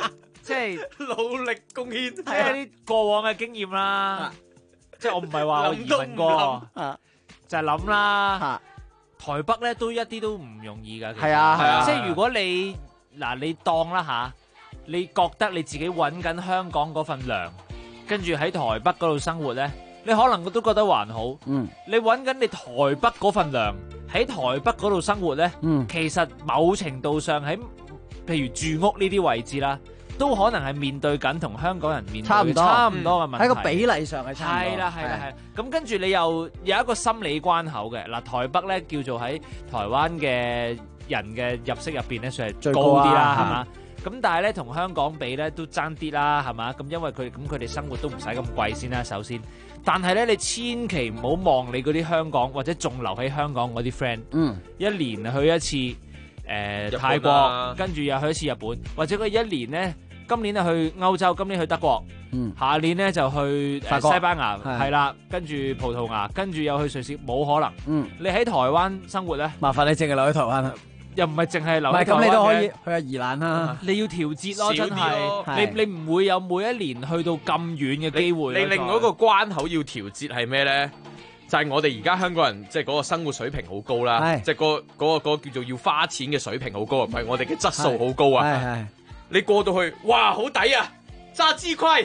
即係努力貢獻， 即係啲過往嘅經驗啦。即係我唔係話我移民過，就係諗啦。台北咧都一啲都唔容易㗎。 係啊， 即係如果你你當啦嚇，你覺得你自己揾緊香港嗰份糧，跟住喺台北嗰度生活咧，你可能都覺得還好。你揾緊你台北嗰份糧喺台北嗰度生活咧，其實某程度上喺譬如住屋呢啲位置啦，都可能係面對緊同香港人面對差唔多嘅問題， 喺個比例上係差唔多。 係啦。咁跟住你又有一個心理關口嘅嗱，台北咧叫做喺台灣嘅人嘅入息入邊咧算係最高啲啦，係嘛？咁但係咧同香港比咧都爭啲啦，係嘛？咁因為佢哋生活都唔使咁貴先啦，首先。但係咧你千祈唔好望你嗰啲香港或者仲留喺香港嗰啲 friend，一年去一次泰國，跟住又去一次日本，或者佢一年咧。今年去歐洲，今年去德國，下年咧就去西班牙，係啦，跟住葡萄牙，跟住又去瑞士，冇可能。你喺台灣生活咧， 麻煩你淨係留喺台灣啦， 又唔係淨係留喺台灣嘅。唔係咁，你都可以去下宜蘭啦。你要調節咯，真係。你唔會有每一年去到咁遠嘅機會。 你另外一個關口要調節係咩咧？就係我哋而家香港人即係嗰個生活水平好高啦，即係嗰個叫做要花錢嘅水平好高啊，唔係我哋嘅質素好高啊。你過到去，哇，好抵啊！炸雞塊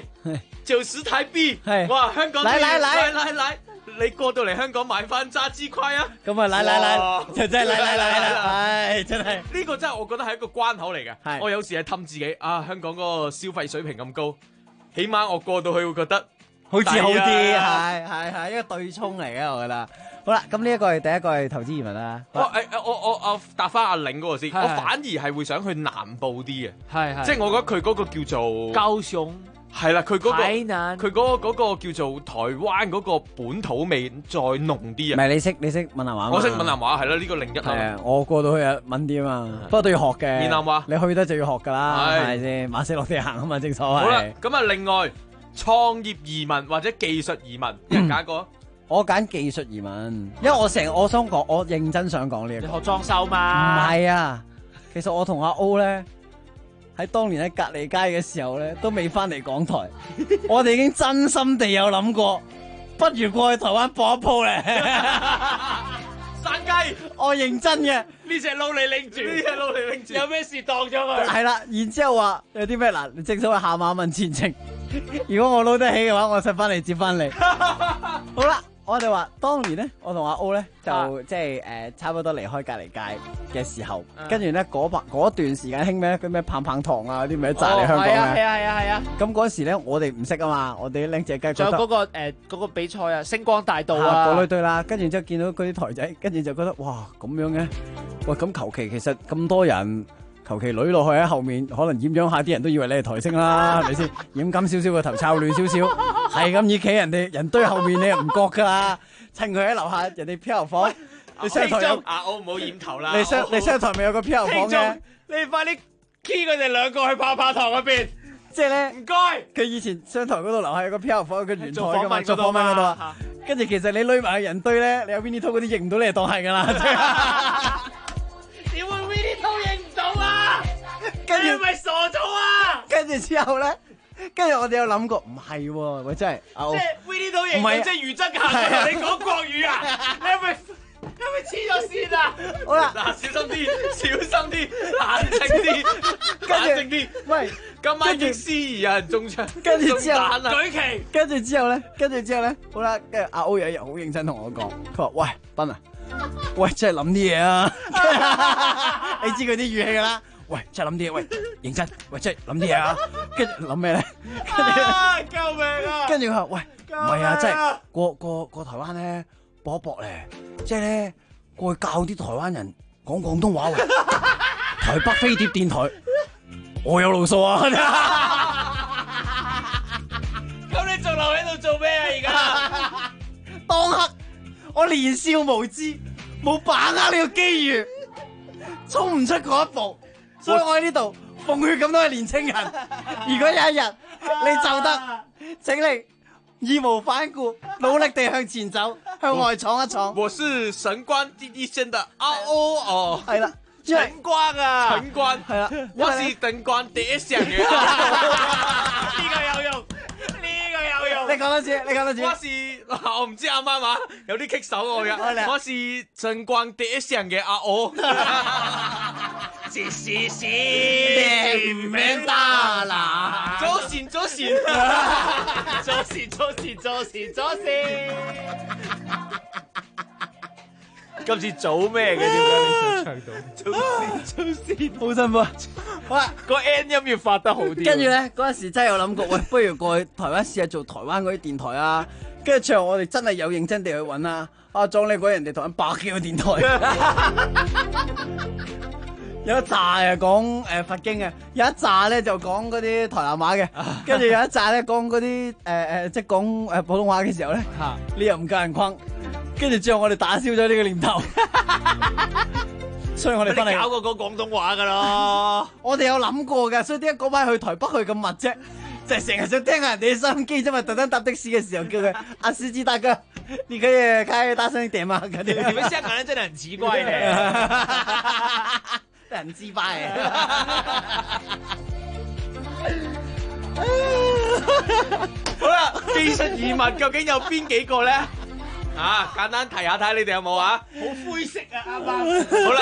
90台幣，哇，香港嚟，你過到嚟香港買翻炸雞塊啊！ 咁啊，嚟，就真係嚟啦，唉，真係呢個真係我覺得係一個關口嚟嘅。我有時係氹自己啊，香港嗰個消費水平咁高，起碼我過到去會覺得好似好啲，係一個對沖嚟嘅，我覺得。好啦，咁呢一個係第一個係投資移民啦。 我答翻阿玲嗰個先，我反而係會想去南部啲嘅，係即係我覺得佢嗰個叫做高雄， 係啦，佢嗰個叫做台灣嗰個本土味再濃啲啊。 唔係你識閩南話？ 我識閩南話，係啦，呢個另一係啊，我過到去啊閩啲啊嘛，不過都要學嘅。 閩南話你去得就要學噶啦，係咪先？馬死落地行啊嘛，正所謂。 好啦，咁啊，另外創業移民或者技術移民，一人揀一個。 我揀技術移民，因為我想講，我認真想講呢一個。 你學裝修嘛？ 唔係啊，其實我同阿 O 咧喺當年喺隔離街嘅時候咧，都未翻嚟港台，我哋已經真心地有諗過，不如過去台灣搏一鋪咧。 山雞， 我認真嘅， 呢隻撈你拎住，有咩事當咗佢。 係啦，然之後話有啲咩嗱，正所謂下馬問前程，如果我撈得起嘅話，我實翻嚟接翻你。好啦。我哋話當年咧，我同阿 O 咧就即係差不多離開隔離街嘅時候，跟住咧嗰段時間興咩？嗰咩棒棒糖啊嗰啲咪炸嚟香港嘅。 係啊。 咁嗰時咧，我哋唔識啊嘛，我哋啲僆仔雞。 仲有嗰個比賽啊，星光大道啊。 嗰類對啦，跟住之後見到嗰啲台仔，跟住就覺得哇咁樣嘅，喂咁求其其實咁多人。求其捋落去喺後面，可能染咗下啲人都以為你係台星啦，係咪先？染金少少個頭，抄亂少少，係咁以企人堆後面，你又唔覺噶啦。趁佢喺樓下人哋漂流房，你商台有我唔好染頭啦。 你商台咪有個漂流房嘅？ 你快啲 key 佢哋兩個去泡泡堂嗰邊。 即係咧， 唔該。 佢以前商台嗰度樓下有個漂流房，個圓台噶嘛，做訪問嗰度啊。跟住其實你捋埋人堆咧，你有 Winnie 嗰啲認唔到你，就當係噶啦。 點會 Winnie 認唔到啊？ 跟住咪傻咗啊！ 跟住之後咧，跟住我哋有諗過，唔係喎，喂真係， 即係 Winnie 都認到，即係余則行同你講國語啊！你係咪黐咗線啊？ 好啦， 嗱，小心啲，冷靜啲， 喂， 今晚嘅司儀有人中槍， 跟住之後舉旗， 跟住之後咧，好啦，跟住阿 O 有一日好認真同我講，佢話：喂，斌啊，喂，真係諗啲嘢啊！你知佢啲語氣噶啦。喂，真係諗啲嘢，喂，認真，喂，真係諗啲嘢啊！跟住諗咩咧？ 救命啊！ 跟住佢話：喂，唔係啊，真係過台灣咧搏一搏咧，即係咧過去教啲台灣人講廣東話喂。台北飛碟電台，我有路數啊！ 咁你仲留喺度做咩啊？而家當刻我年少無知，冇把握呢個機遇，衝唔出嗰一步。所以我喺呢度奉勸咁多嘅年青人，如果有一日你就得，請你義無反顧，努力地向前走，向外闖一闖。 我是神光第一線的阿歐哦， 係啦， 陳光啊，陳光係啦，我是陳光第一上嘅，呢個有用。 你講多次， 我是我唔知啱唔啱啊，有啲棘手我嘅。我是陳光第一上嘅阿我。是，唔明白啦。左線。今次做咩嘅？點解你想唱到？做線， 好辛苦。好啦， 個 N 音要發得好啲。 跟住咧嗰陣時真係有諗過，喂，不如過去台灣試下做台灣嗰啲電台啊。跟住最後我哋真係有認真地去揾啦。阿莊你講人哋台灣百幾個電台，有一紮係講佛經嘅，有一紮咧就講嗰啲台南話嘅，跟住有一紮咧講嗰啲即係講普通話嘅時候咧，你又唔夠人框。跟住之後我哋打消咗呢個念頭，所以我哋翻嚟搞過講廣東話噶咯。 我哋有諗過噶，所以點解嗰晚去台北去咁密啫？就係成日想聽下人哋嘅收音機啫嘛，特登搭的士嘅時候叫佢阿司機大哥，你可以開大聲一點嘛？嗰啲。 你們香港人真係很奇怪嘅， 很雞巴嘅。 好啦，技術移民究竟有邊幾個咧？啊，簡單提下睇你哋有冇啊？ 好灰色啊，啱啱。 好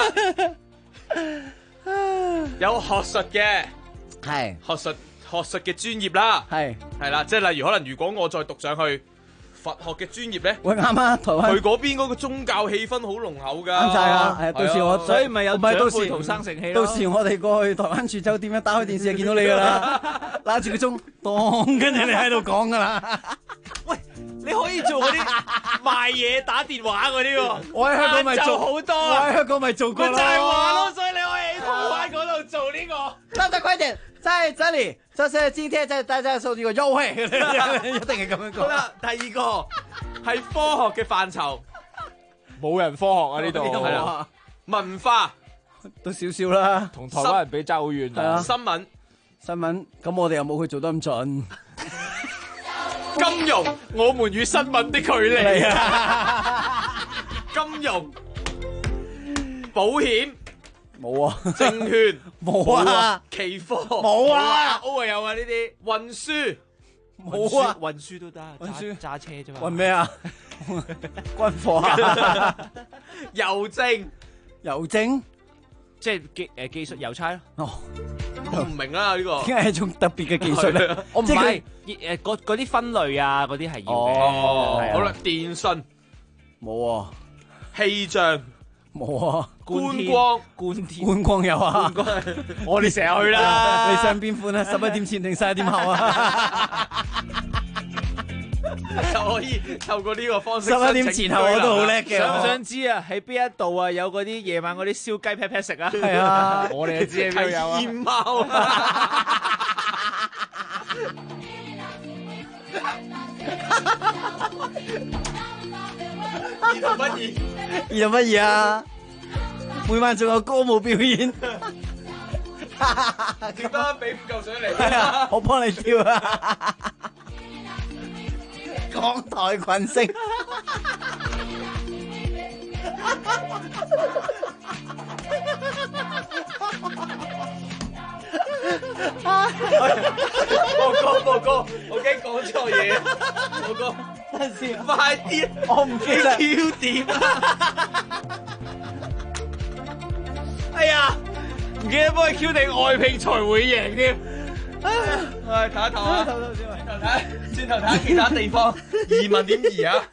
啦，有學術嘅， 係學術嘅專業啦，係啦，即係例如可能如果我再讀上去佛學嘅專業咧， 喂啱啊，台灣佢嗰邊嗰個宗教氣氛好濃厚㗎， 啱晒啊！係到時我所以咪有長輩圖生成器咯。 到時我哋過去台灣住酒店一打開電視就見到你㗎啦，拉住個鐘，當跟住你喺度講㗎啦。 喂，你可以做嗰啲賣嘢打電話嗰啲喎， 我喺香港咪做好多， 我喺香港咪做過咯，就係話咯，所以你可以喺台灣嗰度做呢個。 得唔得？快點，在這裡，就是今天在大家受呢個優惠，一定係咁樣講。 好啦，第二個係科學嘅範疇，冇人科學啊呢度，係啦，文化都少少啦， 同台灣人比爭好遠啊。新聞， 咁我哋又冇佢做得咁準。 金融，我們與新聞的距離啊！金融、保險冇啊， 證券冇啊， 期貨冇啊 ，O 啊有啊呢啲，運輸冇啊， 運輸都得，揸車啫嘛。 運咩啊？軍火啊？ 郵政， 即係技術郵差咯。 我唔明啦呢個， 點解係一種特別嘅技術咧？ 我唔係嗰啲分類啊，嗰啲係要嘅。 哦，好啦，電信冇啊， 氣象冇啊， 觀光有啊， 我哋成日去啦。 你上邊款啊？11點前定11點後啊？ 就可以透過呢個方式。 11點前後我都好叻嘅。 想唔想知啊？喺邊一度啊？有嗰啲夜晚嗰啲燒雞 pat pat 食啊？ 係啊， 我哋就知喺邊度有啊。 燕貓兒童不宜， 兒童不宜啊！每晚仲有歌舞表演， 跳得俾5嚿水嚟， 我幫你跳啊！港台群星， 報告，我驚講錯嘢，報告， 等陣先， 快啲， 我唔記得 Q 點啊！ 哎呀，唔記得幫佢 Q 定外聘才會贏添。 喂，睇一睇啊，轉頭睇下其他地方移民點移啊！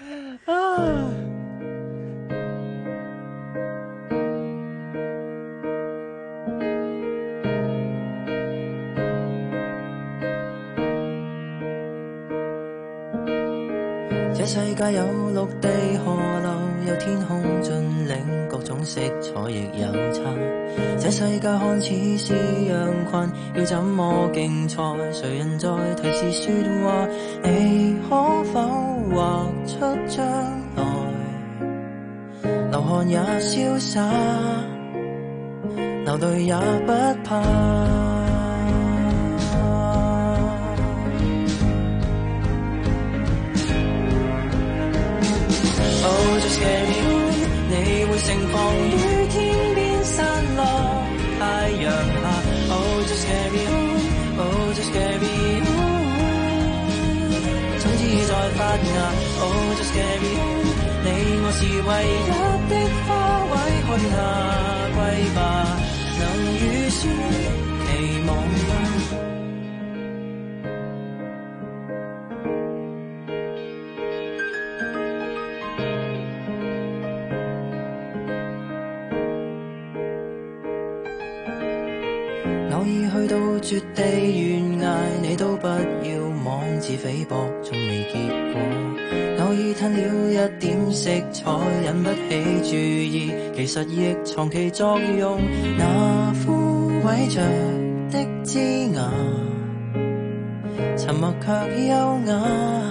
這世界有陸地河流，有天空峻嶺，各種色彩亦有差。這世界看似是羊群，要怎麼競賽？誰人在提示說話？你可否畫出將來？流汗也瀟灑，流淚也不怕。Oh, just get me， 你會盛放於天邊山 just carry on, oh just carry on， 總之再發芽，oh just carry on， 你我是唯一的花卉，開遍夏季吧，能預先期望嗎？偶爾去到絕地懸崖，你都不要妄自菲薄，從未結果。偶爾吞了一點色彩，引不起注意，其實亦藏其作用。那枯萎着的枝芽，沉默卻優雅，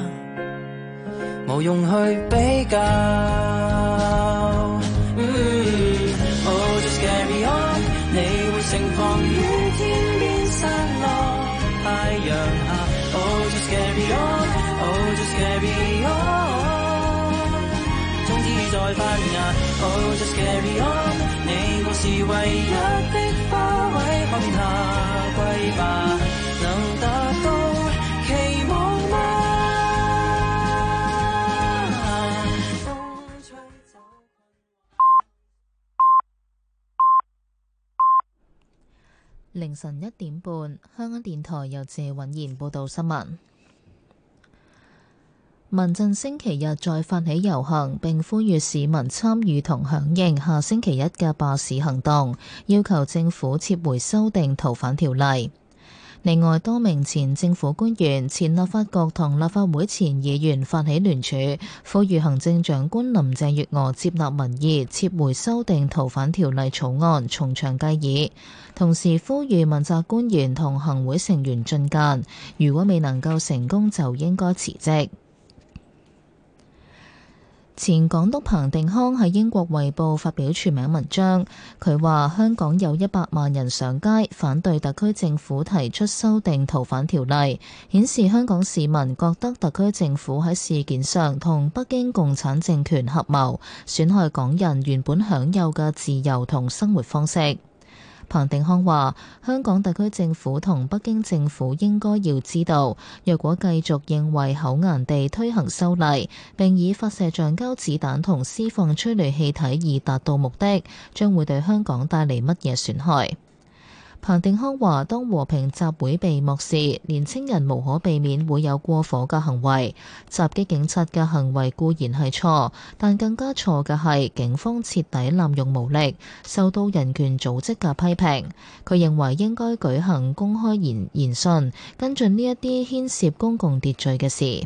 無用去比較。Oh just carry on， 你會盛放於天邊散落太陽下。Oh just carry on， oh just carry on， 種子在發芽。Oh just carry on， 你我是唯一的花卉，開遍夏季吧，能達到期望嗎？ 凌晨1點半，香港電台由謝允賢報道新聞。民陣星期日再發起遊行，並呼籲市民參與同響應下星期一嘅罷市行動，要求政府撤回修訂逃犯條例。另外，多名前政府官員、前立法局同立法會前議員發起聯署，呼籲行政長官林鄭月娥接納民意，撤回修訂逃犯條例草案，從長計議。同時呼籲問責官員同行會成員進諫，如果未能夠成功，就應該辭職。前港督彭定康喺英國衛報發表署名文章，佢話香港有100萬人上街反對特區政府提出修訂逃犯條例，顯示香港市民覺得特區政府喺事件上同北京共產政權合謀，損害港人原本享有嘅自由同生活方式。彭定康話：香港特區政府同北京政府應該要知道，若果繼續認為口硬地推行修例，並以發射橡膠子彈同施放催淚氣體以達到目的，將會對香港帶嚟乜嘢損害？彭定康話：當和平集會被漠視，年青人無可避免會有過火嘅行為。襲擊警察嘅行為固然係錯，但更加錯嘅係警方徹底濫用武力，受到人權組織嘅批評。佢認為應該舉行公開研訊，跟進呢一啲牽涉公共秩序嘅事。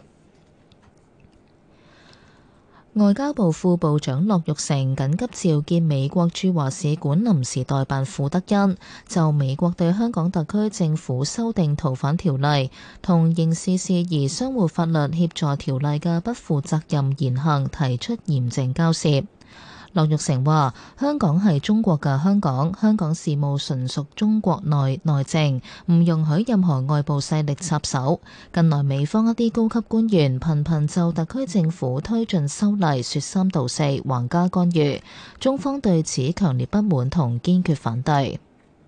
外交部副部長樂玉成緊急召見美國駐華使館臨時代辦庫德恩，就美國對香港特區政府修訂逃犯條例同刑事事宜相互法律協助條例嘅不負責任言行提出嚴正交涉。樂玉成話：香港係中國嘅香港，香港事務純屬中國內政，唔容許任何外部勢力插手。近來美方一啲高級官員頻頻就特區政府推進修例說三道四，橫加干預，中方對此強烈不滿同堅決反對。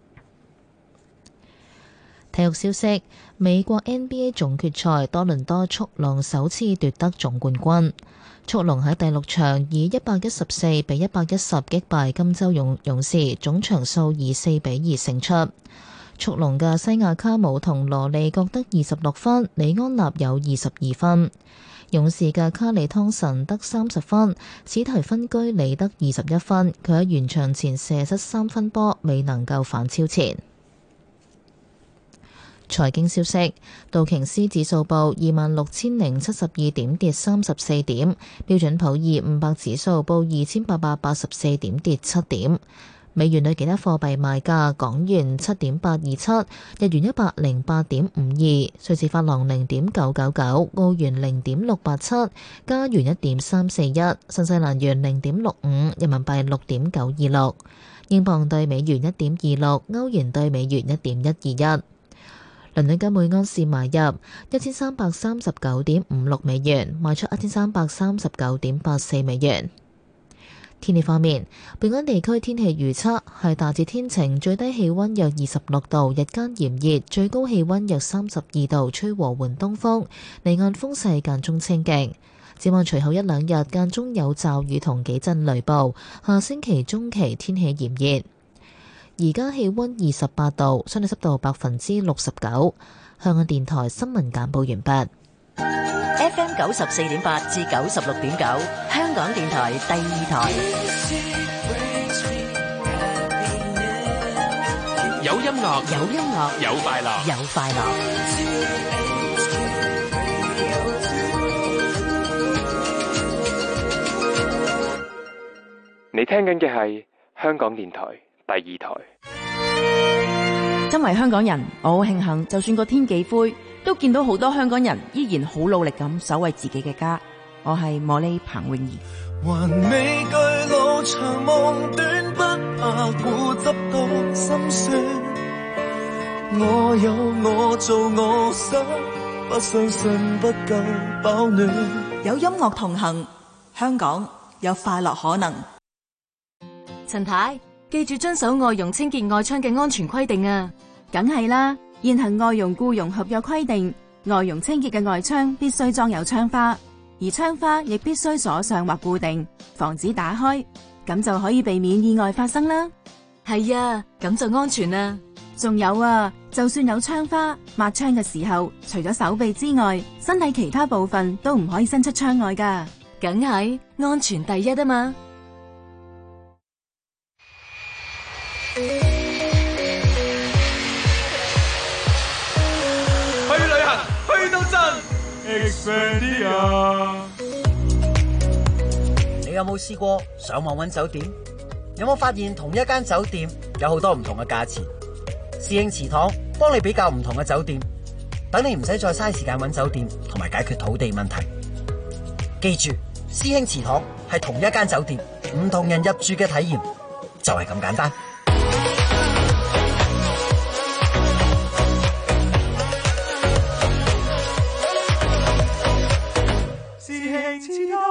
體育消息：美國 NBA 總決賽，多倫多速龍首次奪得總冠軍。速龍喺第6場以114比110擊敗金州勇士，總場數以4比2勝出。速龍嘅西亞卡姆同羅利各得26分，李安納有22分。勇士嘅卡里湯神得30分，史提芬居里得21分。佢喺完場前射失3分波，未能夠反超前。財經消息：道瓊斯指數報26,072點，跌34點；標準普爾500指數報2,884點，跌7點。美元對其他貨幣賣價：港元7.827，日元108.52，瑞士法郎0.999，澳元0.687，加元1.341，新西蘭元0.65，人民幣6.926，英鎊對美元1.26，歐元對美元1.121。倫敦金每安士買入1339.56美元，賣出1339.84美元。 天氣方面，本港地區天氣預測係大致天晴，最低氣溫約26度，日間炎熱，最高氣溫約32度，吹和緩東風，離岸風勢間中清勁。展望隨後一兩日間中有驟雨同幾陣雷暴，下星期中期天氣炎熱。而家氣溫28度，相對濕度69%。香港電台新聞簡報完畢。 FM 94.8至96.9，香港電台第二台。 有音樂， 有音樂， 有快樂， 有快樂。 你聽緊嘅係香港電台第二台。 身為香港人，我好慶幸，就算個天幾灰，都見到好多香港人依然好努力咁守衛自己嘅家。我係茉莉彭詠儀。 還未懼路長夢短，不怕固執到心酸。我有我做我想，不相信不夠飽暖。 有音樂同行，香港有快樂可能。 陳太，記住遵守外傭清潔外窗嘅安全規定啊！ 梗係啦，現行外傭僱傭合約規定，外傭清潔嘅外窗必須裝有窗花，而窗花亦必須鎖上或固定，防止打開，咁就可以避免意外發生啦。 係啊，咁就安全啦。 仲有啊，就算有窗花，抹窗嘅時候，除咗手臂之外，身體其他部分都唔可以伸出窗外㗎。 梗係安全第一啊嘛！ 去旅行去到真 Expedia。 你有冇試過上網揾酒店？有冇發現同一間酒店有好多唔同嘅價錢？師兄祠堂幫你比較唔同嘅酒店，等你唔使再嘥時間揾酒店同埋解決土地問題。記住，師兄祠堂係同一間酒店，唔同人入住嘅體驗就係咁簡單。 師兄祠堂。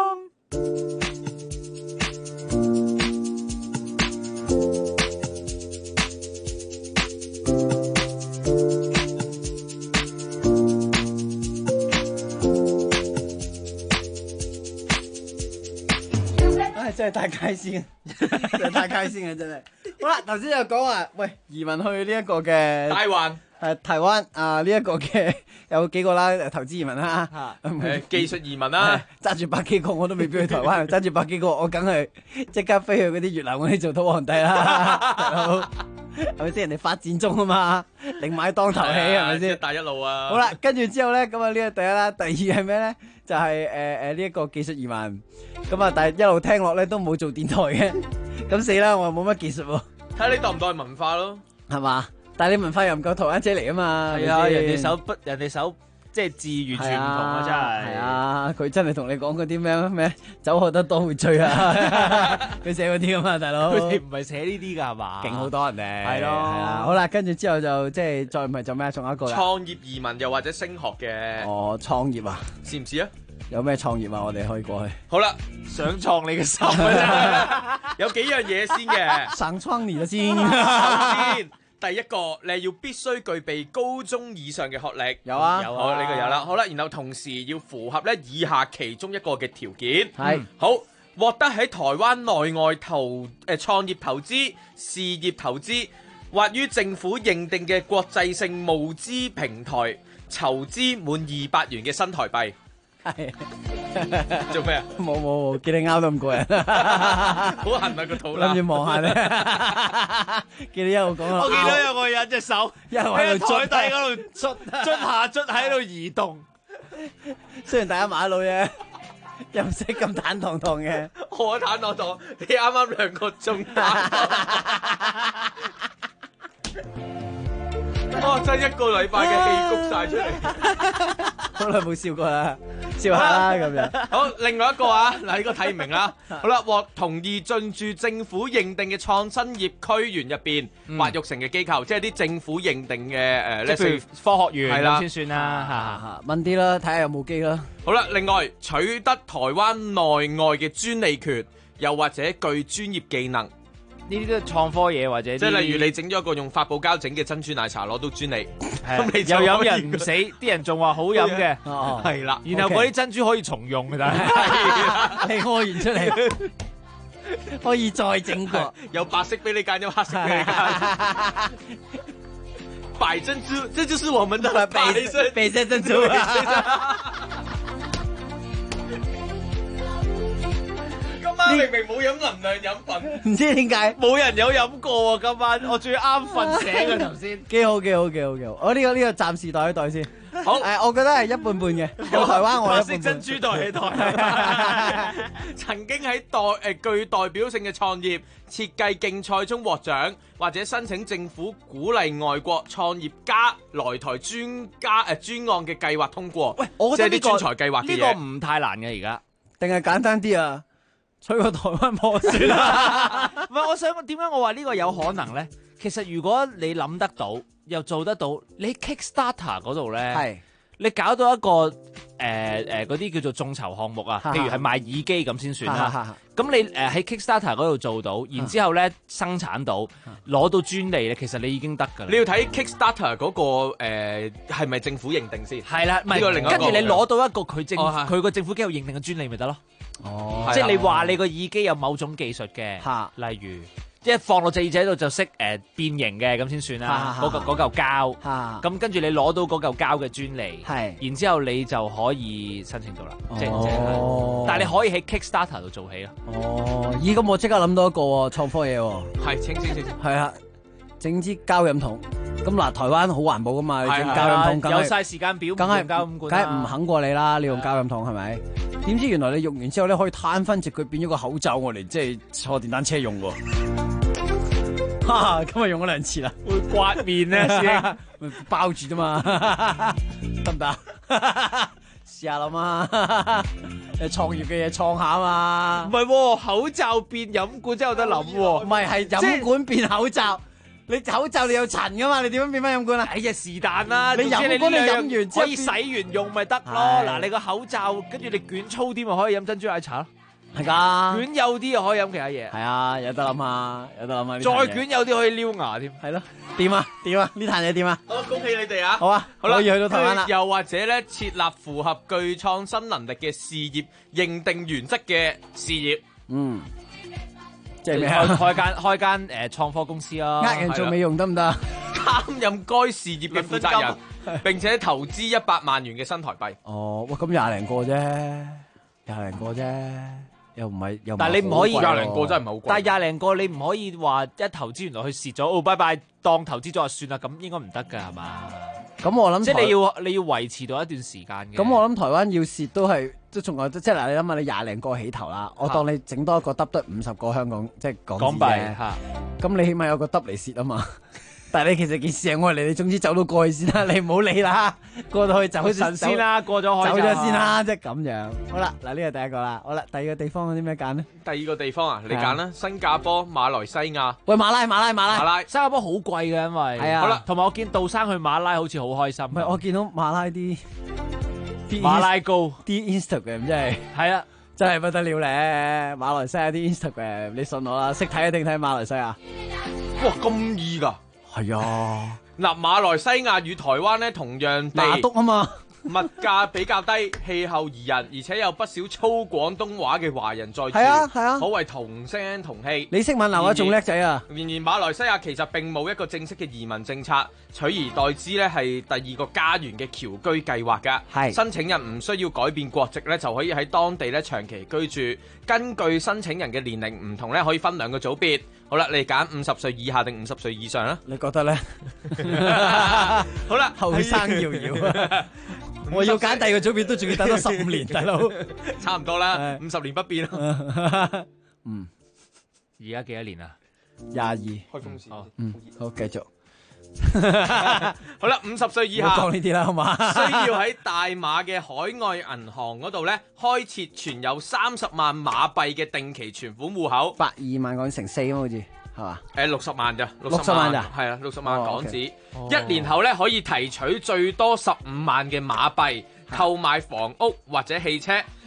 真係太開心，真係太開心啊！真係。好啦，頭先就講話，喂，移民去呢一個嘅台灣， 台灣啊，呢一個嘅有幾個啦，投資移民啦， 技術移民啦， 揸住百幾個我都未必去台灣，揸住百幾個我梗係即刻飛去嗰啲越南嗰啲做土皇帝啦，大佬係咪先？人哋發展中啊嘛，另買當頭起係咪先？ 一帶一路啊！ 好啦，跟住之後咧，咁啊呢個第一啦，第二係咩咧？就係呢一個技術移民，咁啊但係一路聽落咧都冇做電台嘅，咁死啦！我又冇乜技術喎。 睇下你當唔當係文化咯， 係嘛？但係你文化又唔夠台灣仔嚟啊嘛。 係啊，人哋手即係字完全唔同啊！真係。 係啊，佢真係同你講嗰啲咩酒喝得多會醉啊！佢寫嗰啲啊嘛，大佬。 佢哋唔係寫呢啲㗎係嘛？ 勁好多人哋。係咯。 係啊。好啦，跟住之後就即係再唔係就咩？仲有一個啦。 創業移民又或者升學嘅。 哦，創業啊？ 試唔試啊？ 有咩創業啊？我哋可以過去。 好啦，想創你嘅心啊！有幾樣嘢先嘅。 想創你嘅先。 首先。第一個，你要必須具備高中以上嘅學歷。 有啊， 好呢個有啦。好啦，然後同時要符合咧以下其中一個嘅條件。 係好，獲得喺台灣內外創業投資、事業投資或於政府認定嘅國際性募資平台籌資滿200元嘅新台幣。 係做咩啊？ 冇，見你拗得咁過癮， 好痕啊個肚腩。 諗住望下咧，見你一路講啊。 我見到有個人隻手喺台底嗰度捽下捽喺度移動。 雖然大家馬路啫，又唔使咁坦蕩蕩嘅。 我坦蕩蕩，你啱啱2個鐘。哦，真係1個禮拜嘅氣谷晒出嚟， 好耐冇笑過啦，笑下啦咁樣。 好，另外一個啊，嗱呢個睇唔明啦。好啦，獲同意進駐政府認定嘅創新業區園入邊或育成嘅機構，即係啲政府認定嘅即係譬如科學園係啦先算啦。 問啲啦，睇下有冇機啦。 好啦，另外取得台灣內外嘅專利權。 又或者具專業技能。 呢啲都係創科嘢或者即係例如你整咗一個用發泡膠整嘅珍珠奶茶攞到專利，咁你又飲人唔死，啲人仲話好飲嘅， 係啦。 然後嗰啲珍珠可以重用嘅，但係你屙完出嚟可以再整過， 有白色俾你揀，有黑色俾你揀。白珍珠，這就是我們的白色珍珠。 今晚明明冇飲能量飲品， 唔知點解冇人有飲過啊！今晚我仲要啱瞓醒嘅頭先， 幾好。我呢個暫時袋一袋先。好，我覺得係一半半嘅。有台灣我一半半。 珍珠袋起台，曾經喺具代表性嘅創業設計競賽中獲獎，或者申請政府鼓勵外國創業家來台專案嘅計劃通過。 喂，我覺得即係啲專才計劃嘅嘢， 呢個唔太難嘅而家， 定係簡單啲啊？取個台灣破算啦。 唔係，我想點解我話呢個有可能咧？其實如果你諗得到又做得到，你 Kickstarter 嗰度咧，你搞到一個嗰啲叫做眾籌項目啊，譬如係賣耳機咁先算啦。咁你喺 Kickstarter 嗰度做到，然之後咧生產到攞到專利咧，其實你已經得㗎啦。 你要睇 Kickstarter 嗰個係咪政府認定先？ 係啦，跟住你攞到一個佢個政府機構認定嘅專利咪得咯。哦，即係你話你個耳機有某種技術嘅，例如即係放落隻耳仔度就識變形嘅咁先算啦。嗰嚿膠，咁跟住你攞到嗰嚿膠嘅專利，然之後你就可以申請到啦。但係你可以喺 Kickstarter 度做起咯。 哦，咦，咁我即刻諗到一個創科嘢喎。 係，清。 係啊，整支膠飲筒。咁嗱，台灣好環保噶嘛，你整膠飲筒， 有晒時間表，梗係唔肯過你啦。你用膠飲筒係咪？點知原來你用完之後咧，可以攤分直佢變咗個口罩，我哋即係坐電單車用喎。今日用咗2次啦， 會刮面咧，師兄包住啫嘛，得唔得？試下啦嘛，你創業嘅嘢創下啊嘛。 唔係，口罩變飲管真係有得諗喎。 唔係飲管變口罩。你口罩你有塵噶嘛？你點樣變翻飲管啊？ 哎呀，是但啦！ 你飲管你飲完之後可以洗完用咪得咯？嗱，你個口罩跟住你捲粗啲咪可以飲珍珠奶茶咯？ 係㗎， 捲幼啲又可以飲其他嘢。 係啊，有得諗啊，有得諗啊！ 再捲幼啲可以撩牙添。 係咯，掂啊？呢壇嘢掂啊？ 好，恭喜你哋啊！ 好啊，好啦，可以去到台灣啦。 又或者咧，設立符合具創新能力嘅事業認定原則嘅事業。 嗯。即係咩開間創科公司咯， 人做美容得唔得？ 擔任該事業嘅負責人，並且投資100萬元嘅新台幣。 哦，哇，咁20零個啫，又唔係又。 但係你唔可以 20零個真係唔係好貴。 但係20零個你唔可以話一投資原來佢蝕咗，哦，拜拜，當投資咗就算啦，咁應該唔得㗎係嘛？ 咁我諗即係你要維持到一段時間嘅。 咁我諗台灣要蝕都仲有，即係嗱，你諗下你20零個起頭啦，我當你整多一個得50個香港即係港幣嚇，咁你起碼有個得嚟蝕啊嘛。但係你其實件事係我嚟，你總之走到過去先啦，你唔好理啦，過到去走神先啦，過咗海走咗先啦，即係咁樣。好啦，嗱呢個第一個啦，好啦，第二個地方有啲咩揀呢？ 第二個地方啊，你揀啦，新加坡、馬來西亞。 喂，馬拉， 新加坡好貴嘅，因為係啊。 好啦，同埋我見杜生去馬拉好似好開心。 唔係，我見到馬拉啲馬拉糕啲 Instagram 真係係啊， 真係不得了咧！馬來西亞啲 Instagram，你信我啦，識睇一定睇馬來西亞。 哇，咁易㗎？係啊，嗱，馬來西亞與台灣咧同樣地馬督啊嘛， 物價比較低，氣候宜人，而且有不少粗廣東話嘅華人在住， 係啊，可謂同聲同氣。 你識閩南話仲叻仔啊！ 然而馬來西亞其實並冇一個正式嘅移民政策，取而代之咧係第二個家園嘅僑居計劃㗎。係申請人唔需要改變國籍咧，就可以喺當地咧長期居住。根據申請人嘅年齡唔同咧，可以分2個組別。好啦，你揀50歲以下定50歲以上啦？ 你覺得咧？ 好啦， 後生搖搖。我要揀第二個組別都仲要等多15年，大佬。 差唔多啦，50年不變。 嗯， 而家幾多年啊 ？22。 開風扇。 好，繼續。 好啦，50歲以下。 唔好講呢啲啦，好嘛？ 需要喺大馬嘅海外銀行嗰度咧，開設存有30萬馬幣嘅定期存款戶口。 82萬講成4好似係嘛 ？60萬咋 ？60萬咋？ 係啊，60萬港紙。1年後咧可以提取最多15萬嘅馬幣，購買房屋或者汽車。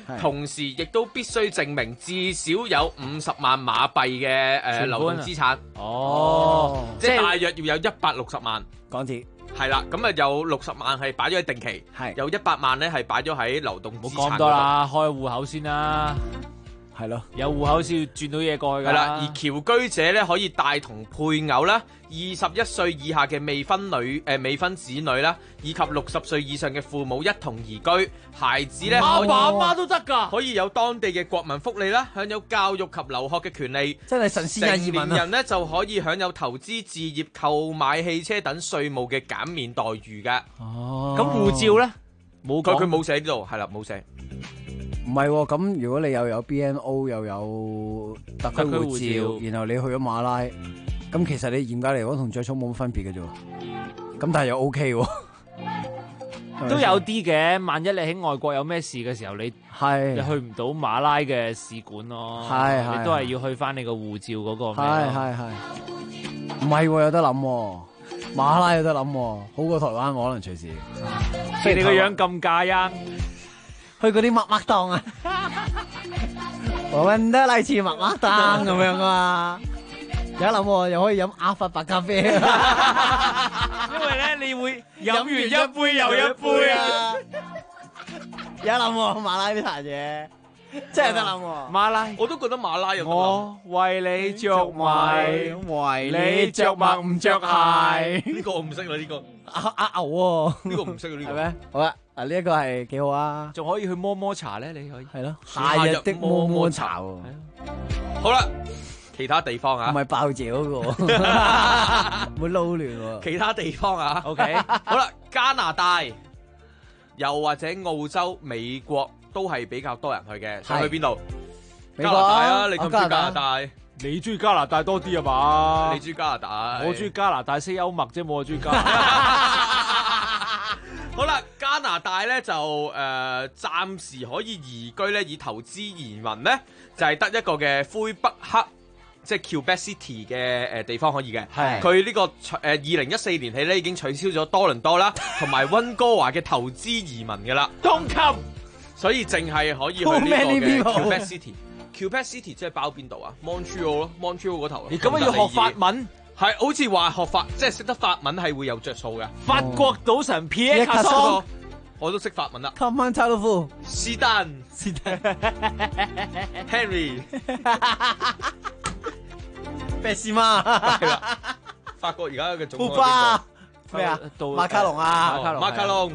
同時亦都必須證明至少有50萬馬幣嘅流動資產。即係大約要有160萬港紙。 係啦，咁啊有60萬係擺咗喺定期，有100萬咧係擺咗喺流動資產。 冇咁多啦，開戶口先啦。 係咯， 有戶口先要轉到嘢過去㗎。 係啦，而僑居者咧可以帶同配偶啦、21歲以下嘅未婚子女啦，以及60歲以上嘅父母一同移居。孩子咧阿爸阿媽都得㗎， 可以有當地嘅國民福利啦，享有教育及留學嘅權利。 真係神仙嘅移民啊！ 成年人咧就可以享有投資、置業、購買汽車等稅務嘅減免待遇㗎。 咁護照咧冇講， 佢冇寫呢度，係啦冇寫。 唔係喎，咁如果你又有 BNO 又有特區護照，然後你去咗馬拉，咁其實你嚴格嚟講同最初冇乜分別嘅啫。咁但係又 OK 喎， 都有啲嘅。萬一你喺外國有咩事嘅時候，你去唔到馬拉嘅使館咯，你都係要去翻你個護照嗰個。 係，唔係喎，有得諗喎，馬拉有得諗喎，好過台灣喎，可能隨時。 你個樣咁假呀！ 去嗰啲麥麥檔啊，我搵得嚟似麥麥檔咁樣啊，有得諗喎，又可以飲阿法白咖啡，因為咧你會飲完一杯又一杯啊， 有得諗喎，馬拉呢壇嘢真係得諗喎， 馬拉我都覺得馬拉有得諗。 我為你着迷，為你着襪唔着鞋。 呢個我唔識啦，呢個阿牛喎， 呢個唔識啊，呢個係咩？好啦。呢一個係幾好啊， 仲可以去摸摸茶咧，你可以係咯，夏日的摸摸茶喎。 好啦，其他地方啊， 唔係爆姐嗰個，會撈亂喎。 其他地方啊 ，OK， 好啦，加拿大又或者澳洲、美國都係比較多人去嘅。想去邊度？加拿大啊，你中唔中意加拿大？ 你中意加拿大多啲啊嘛？ 你中意加拿大？ 我中意加拿大識幽默啫，冇我中意加拿大。 好啦，加拿大咧就暫時可以移居咧，以投資移民咧就係得一個嘅魁北克，即係 Quebec City 嘅地方可以嘅。係佢呢個2014年起咧已經取消咗多倫多啦，同埋溫哥華嘅投資移民嘅啦。 Don't come， 所以淨係可以去呢個嘅 Quebec City。Quebec City 即係包邊度啊 ？Montreal 咯 ，Montreal 嗰頭。 你咁樣要學法文？ 係，好似話學法，即係識得法文係會有着數嘅。 法國賭神 Pierre Cazon， 我都識法文啦。 Come on，查魯夫， 是但，Henry， 貝斯瑪， 係啦。法國而家嘅總統咩啊？馬卡龍啊， 馬卡龍，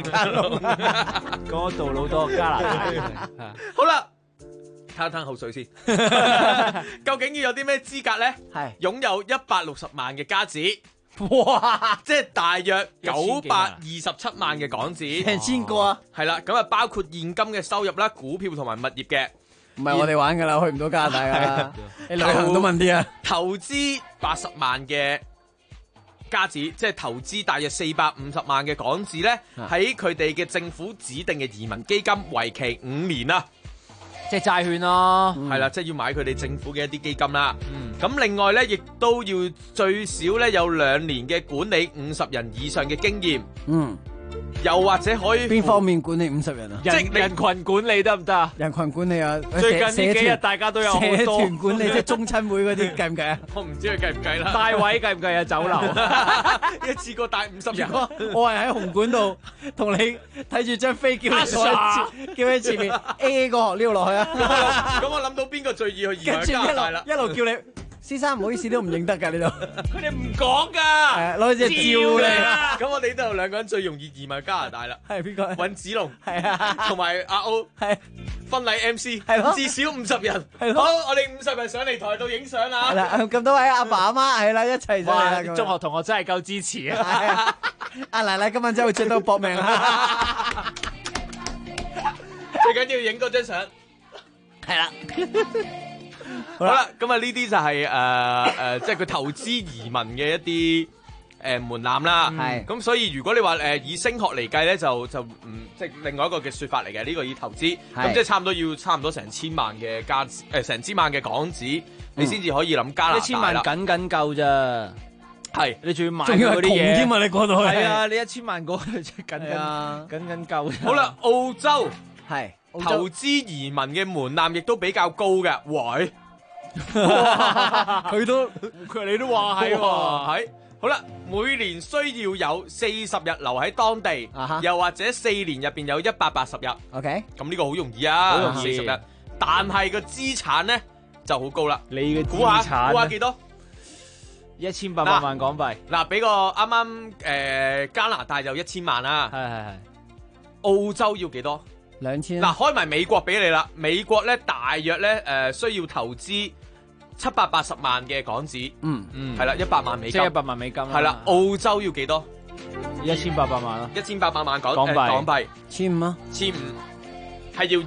講杜魯多加拿大。 好啦。吞口水先，究竟要有啲咩資格咧？係擁有160萬嘅加紙，哇！即係大約927萬嘅港紙， 成千個啊！ 係啦，咁啊包括現金嘅收入啦、股票同埋物業嘅。 唔係我哋玩噶啦，去唔到加拿大噶，你旅行都問啲啊！ 投資80萬嘅加紙，即係投資大約450萬嘅港紙咧，喺佢哋嘅政府指定嘅移民基金，為期5年啊！ 即係債券咯， 係啦，即係要買佢哋政府嘅一啲基金啦。咁另外咧，亦都要最少咧有2年嘅管理50人以上嘅經驗。又或者可以邊方面管理50人啊？ 即係人群管理得唔得啊？ 人群管理啊！ 最近呢幾日大家都有好多社團管理，即係中親會嗰啲計唔計啊？ 我唔知佢計唔計啦。 帶位計唔計啊？酒樓一次過帶50人。 我係喺紅館度同你睇住張飛，叫你前面 A 個學撩落去啊！ 咁我諗到邊個最易去移民加拿大啦？ 一路叫你。先生唔好意思，都唔認得㗎呢度。 佢哋唔講㗎， 攞隻照你。 咁我哋都有2個人最容易移民加拿大啦。 係邊個？ 尹子龍係啊， 同埋阿 O 係婚禮 MC 係咯， 至少50人。 係咯， 好，我哋50人上嚟台度影相啦。 係啦，咁多位阿爸阿媽係啦，一齊上嚟啦。 中學同學真係夠支持啊！ 阿奶奶今晚真係會着到搏命啊！ 最緊要影嗰張相。 係啦。 好啦，咁啊呢啲就係即係佢投資移民嘅一啲門檻啦。係，咁所以如果你話以升學嚟計咧，就唔即係另外一個嘅說法嚟嘅。呢個以投資，咁即係差唔多成千萬嘅成千萬嘅港紙，你先至可萬諗加拿大啦。 1000萬緊夠咋？ 係， 你仲要買嗰啲嘢， 仲要係窮添啊！你講到係啊，你1000萬個緊夠。 好啦，澳洲係。 投資移民嘅門檻亦都比較高嘅。喂， 佢都你都話係喎，係。好啦，每年需要有40日留喺當地，又或者4年入邊有180日。 OK， 咁呢個好容易啊， 好容易 40日。但係個資產咧就好高啦。 你嘅估下幾多 ？1800萬港幣。 嗱，俾個啱啱加拿大就1000萬啦。係。澳洲要幾多 ？2000。 嗱，開埋美國俾你啦。美國咧大約咧需要投資780萬嘅港紙，係啦，100萬美金， 即係100萬美金。 係啦，澳洲要幾多 ？1800萬咯 ，1800萬港幣 ，1500啊 ，1500係要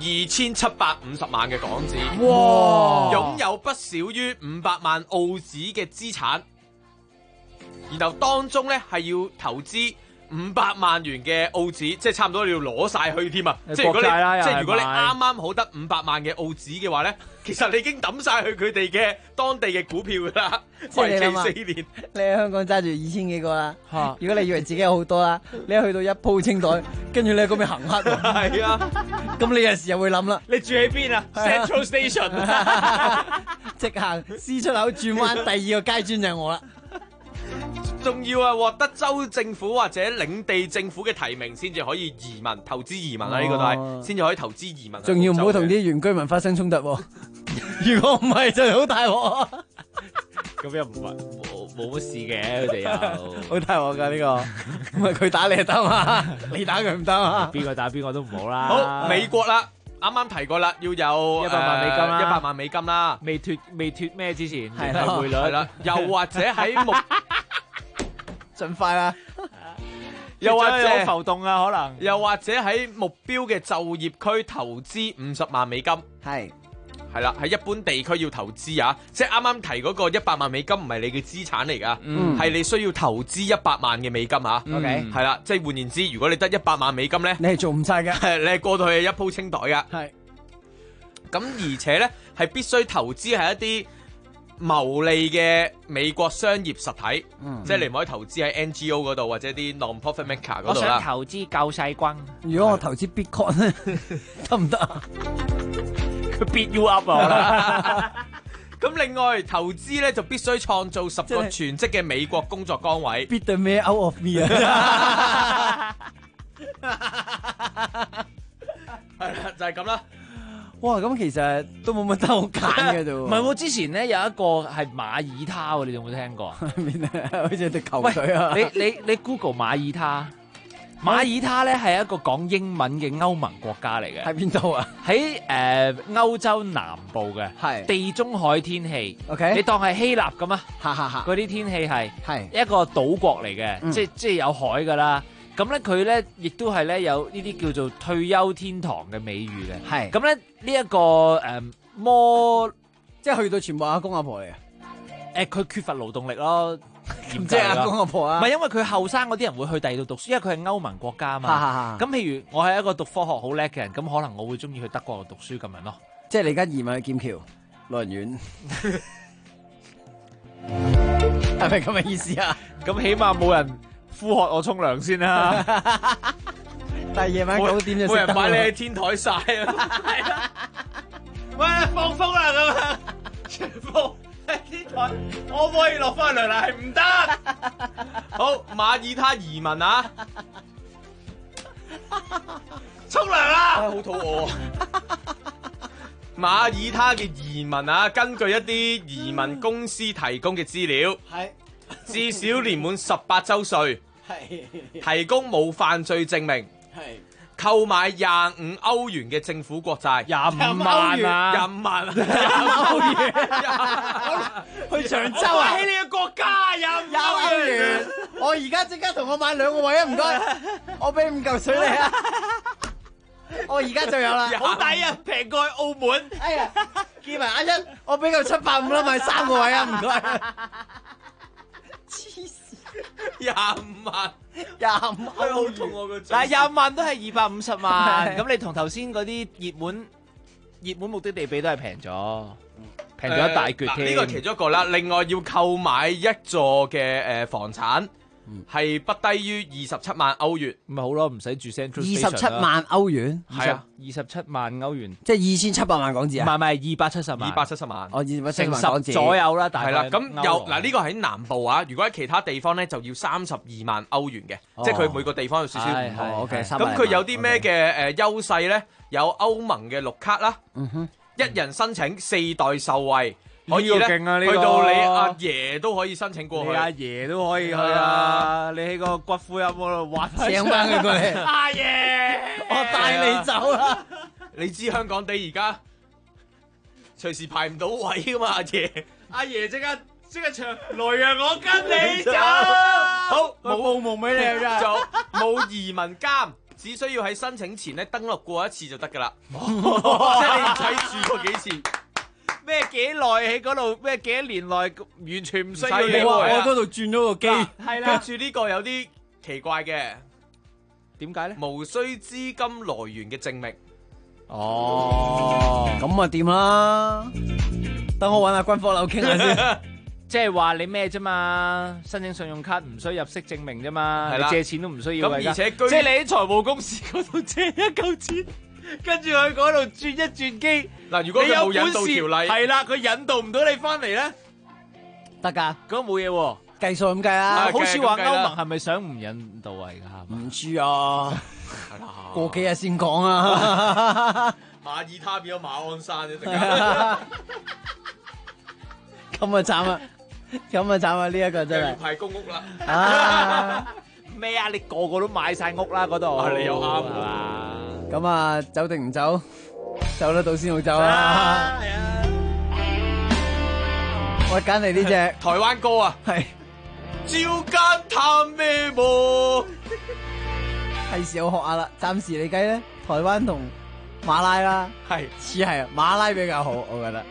2750萬嘅港紙。 哇！ 擁有不少於500萬澳紙嘅資產，然後當中咧係要投資500萬元嘅澳紙，即係差唔多你要攞晒去添啊！即係如果你啱啱好得500萬嘅澳紙嘅話咧，其實你已經抌晒去佢哋嘅當地嘅股票噶啦，為期4年。 你喺香港揸住2000幾個啦，如果你以為自己有好多啦，你一去到一鋪清袋，跟住你喺嗰邊行乞， 係啊， 咁你有時又會諗啦， 你住喺邊啊 ？Central Station， 直行 C 出口轉彎，第2個階磚就係我啦。 仲要獲得州政府或者領地政府嘅提名先至可以移民投資移民啦，呢個都係先至可以投資移民。 仲要唔好同啲原居民發生衝突，如果唔係就好大鑊。 咁又冇乜事嘅，佢哋又好大鑊噶呢個，咁佢打你就得嘛，你打佢唔得嘛， 邊個打邊個都唔好啦。 好，美國啦，啱啱提過啦，要有 100萬美金啦 ，100萬美金啦， 未脫咩之前係匯率係啦，又或者喺盡快啦， 又或者有浮動啊，可能又或者喺目標嘅就業區投資50萬美金，係啦，喺一般地區要投資啊，即係啱啱提嗰個100萬美金唔係你嘅資產嚟噶，係你需要投資100萬嘅美金啊。 OK， 係啦，即係換言之，如果你得100萬美金咧， 你係做唔晒嘅， 你係過到去一鋪清袋噶。 係， 咁而且咧係必須投資喺一啲牟利嘅美國商業實體，即係你唔可以投資喺 NGO 嗰度或者啲 non-profit maker 嗰度啦。 我想投資救世軍。 如果我投資 Bitcoin 咧，得唔得啊？ 佢 beat you up 啊！ 咁另外投資咧就必須創造10個全職嘅美國工作崗位。 beat the man out of me 啊！ 係啦，就係咁啦。 哇，咁其實都冇乜得好揀嘅啫。 唔係喎，之前咧有一個係馬爾他喎，你有冇聽過？ 好似隻球隊啊！ 你 Google 馬爾他，馬爾他咧係一個講英文嘅歐盟國家嚟嘅。 喺邊度啊？ 喺歐洲南部嘅，係地中海天氣。 OK， 你當係希臘咁啊？嗰啲天氣係一個島國嚟嘅，即係有海噶啦。咁咧佢咧亦都係咧有呢啲叫做退休天堂嘅美譽嘅。係咁咧呢一個即係去到全部阿公阿婆嚟啊！ 佢缺乏勞動力咯， 即係阿公阿婆啊！ 唔係因為佢後生嗰啲人會去第二度讀書，因為佢係歐盟國家啊嘛。咁譬如我係一個讀科學好叻嘅人，咁可能我會中意去德國度讀書咁樣咯。 即係你而家移民去劍橋老人院，係咪咁嘅意思啊？ 咁起碼冇人呼喝我沖涼先啦。 但係夜晚9點就冇人擺你喺天台曬啊！喂，放風啦咁樣，全部喺天台，可唔可以落翻涼啦？係唔得。好，馬爾他移民啊！沖涼啦！好肚餓。馬爾他嘅移民啊，根據一啲移民公司提供嘅資料，係至少年滿18周歲，係提供冇犯罪證明。係購買25歐元嘅政府國債，25萬啊，25萬啊，25歐元，去長洲啊，喺你個國家25歐元， 我而家即刻同我買2個位啊，唔該，我俾5嚿水你啊，我而家就有啦， 好抵啊，平過去澳門， 哎呀，見埋阿一，我俾夠750啦，買3個位啊，唔該。黐線 ，25萬 ，25歐好痛我個嘴。 嗱，25萬都係250萬，咁你同頭先嗰啲熱門目的地比都係平咗一大橛添。 呢個其中一個啦，另外要購買一座嘅房產， 係不低於27萬歐元， 咪好咯，唔使住 Central Station 啦。 27萬歐元， 係啊 ，27萬歐元， 即係2700萬港紙啊？ 唔係270萬 ，270萬， 哦，270萬成港紙左右啦，大概係啦。咁又嗱呢個喺南部啊，如果喺其他地方咧就要32萬歐元嘅，即係佢每個地方有少少唔同。 OK， 咁佢有啲咩嘅優勢咧？有歐盟嘅綠卡啦，一人申請4代受惠。可以咧，去到你阿爺都可以申請過去， 你阿爺都可以去啊！你喺個骨灰龕嗰度挖請翻佢過嚟， 阿爺， 我帶你走啦！ 你知香港地而家隨時排唔到位噶嘛，阿爺， 阿爺即刻唱來啊！我跟你走， 好冇夢俾你啊！ 就冇移民監，只需要喺申請前咧登錄過一次就得噶啦，即係你唔使住過幾次。 咩幾耐喺嗰度？咩幾多年內完全唔需要你我嗰度轉咗個機， 係啦。跟住呢個有啲奇怪嘅， 點解咧？ 無需資金來源嘅證明。 哦，咁啊掂啦。等我揾阿軍科樓傾下先。 即係話你咩啫嘛？申請信用卡唔需要入息證明啫嘛？你借錢都唔需要。 咁而且即係你喺財務公司嗰度借一嚿錢。跟住去嗰度轉一轉機， 嗱，如果佢冇引導條例， 係啦，佢引導唔到你翻嚟咧， 得噶， 咁冇嘢喎， 計數咁計啦。 好似話歐盟係咪想唔引導啊？而家唔知啊，過幾日先講啊。 馬爾他變咗馬鞍山啫， 咁啊慘啊，咁啊慘啊！呢一個真係派公屋啦。 咩啊？你個個都買晒屋啦嗰度， 你又啱係嘛？ 咁啊，走定唔走？走得到先好走啊！係啊！我揀嚟呢隻台灣歌啊， 係照間探咩喎？ 係時候學下啦。暫時嚟計咧，台灣同馬拉啦， 係似係馬拉比較好，我覺得。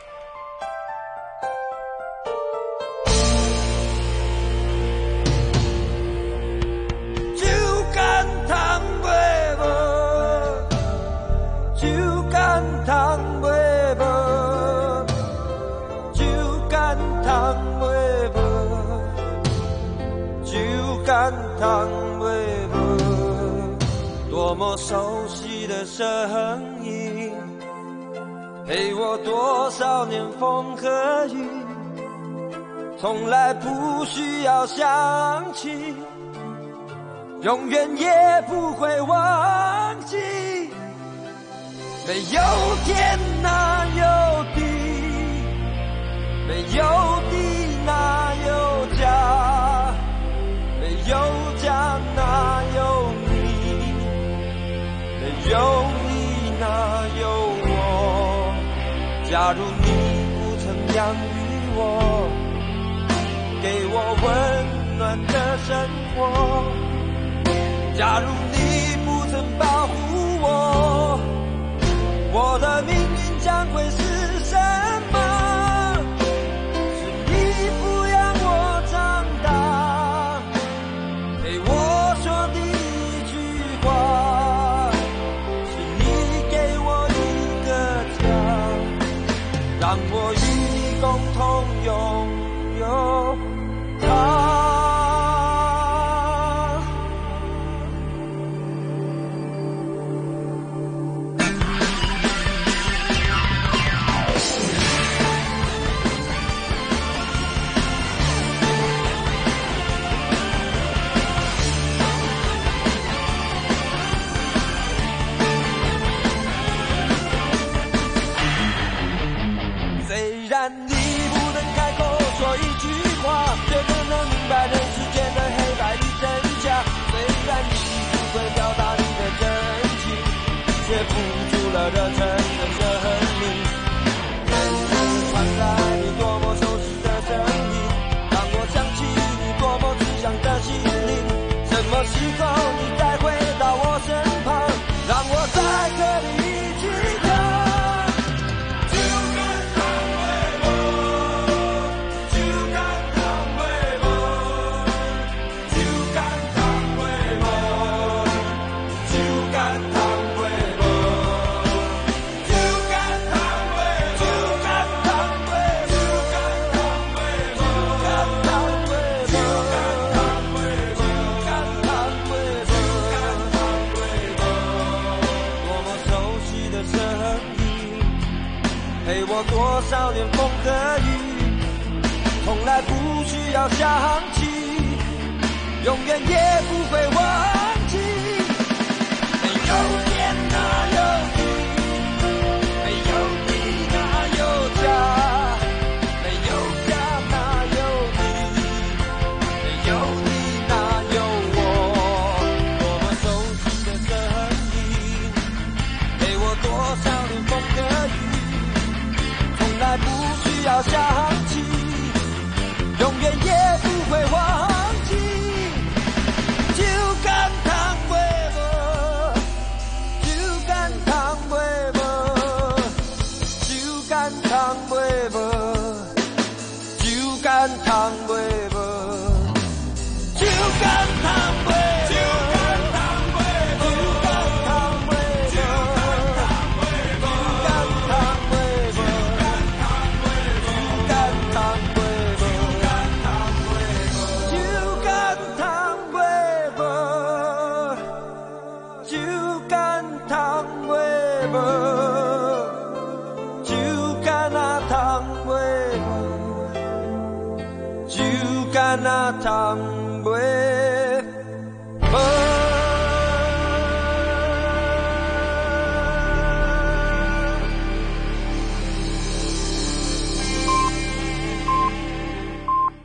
多麼熟悉的聲音，陪我多少年風和雨，從來不需要想起，永遠也不會忘記。沒有天哪有地，沒有地哪有家，沒有家哪有你，沒有你哪有我。假如你不曾養育我，給我溫暖的生活，假如你不曾保護我，我的命運將會是什麼？是你撫養我長大，陪我說的一句話，是你給我一個家，讓我與你共同擁有它。虽然你不能開口說一句話，卻可能明白人世間的黑白與真假。雖然你不會表達你的真情，卻付出了熱忱的生命。遠處傳來你多麼熟悉的聲音，讓我想起你多麼慈祥的心靈。什麼時候你再回到我身旁，讓我在這裡一起跳。 多少年风和雨，从来不需要想起，永远也不会忘记。有天哪有你，没有你哪有家，没有家哪有你，没有你哪有我。多么熟悉的声音，陪我多少年风和雨，从来不需要想起，永远也不会忘记。就干倘卖无，就干倘卖无，就干倘卖无，就干倘卖无，就干倘卖无，就干倘卖无，就干倘卖无，就干倘卖无，就干倘卖无，就干倘卖无，就干倘卖无，就干倘卖无，就干那倘卖无，就干那倘卖。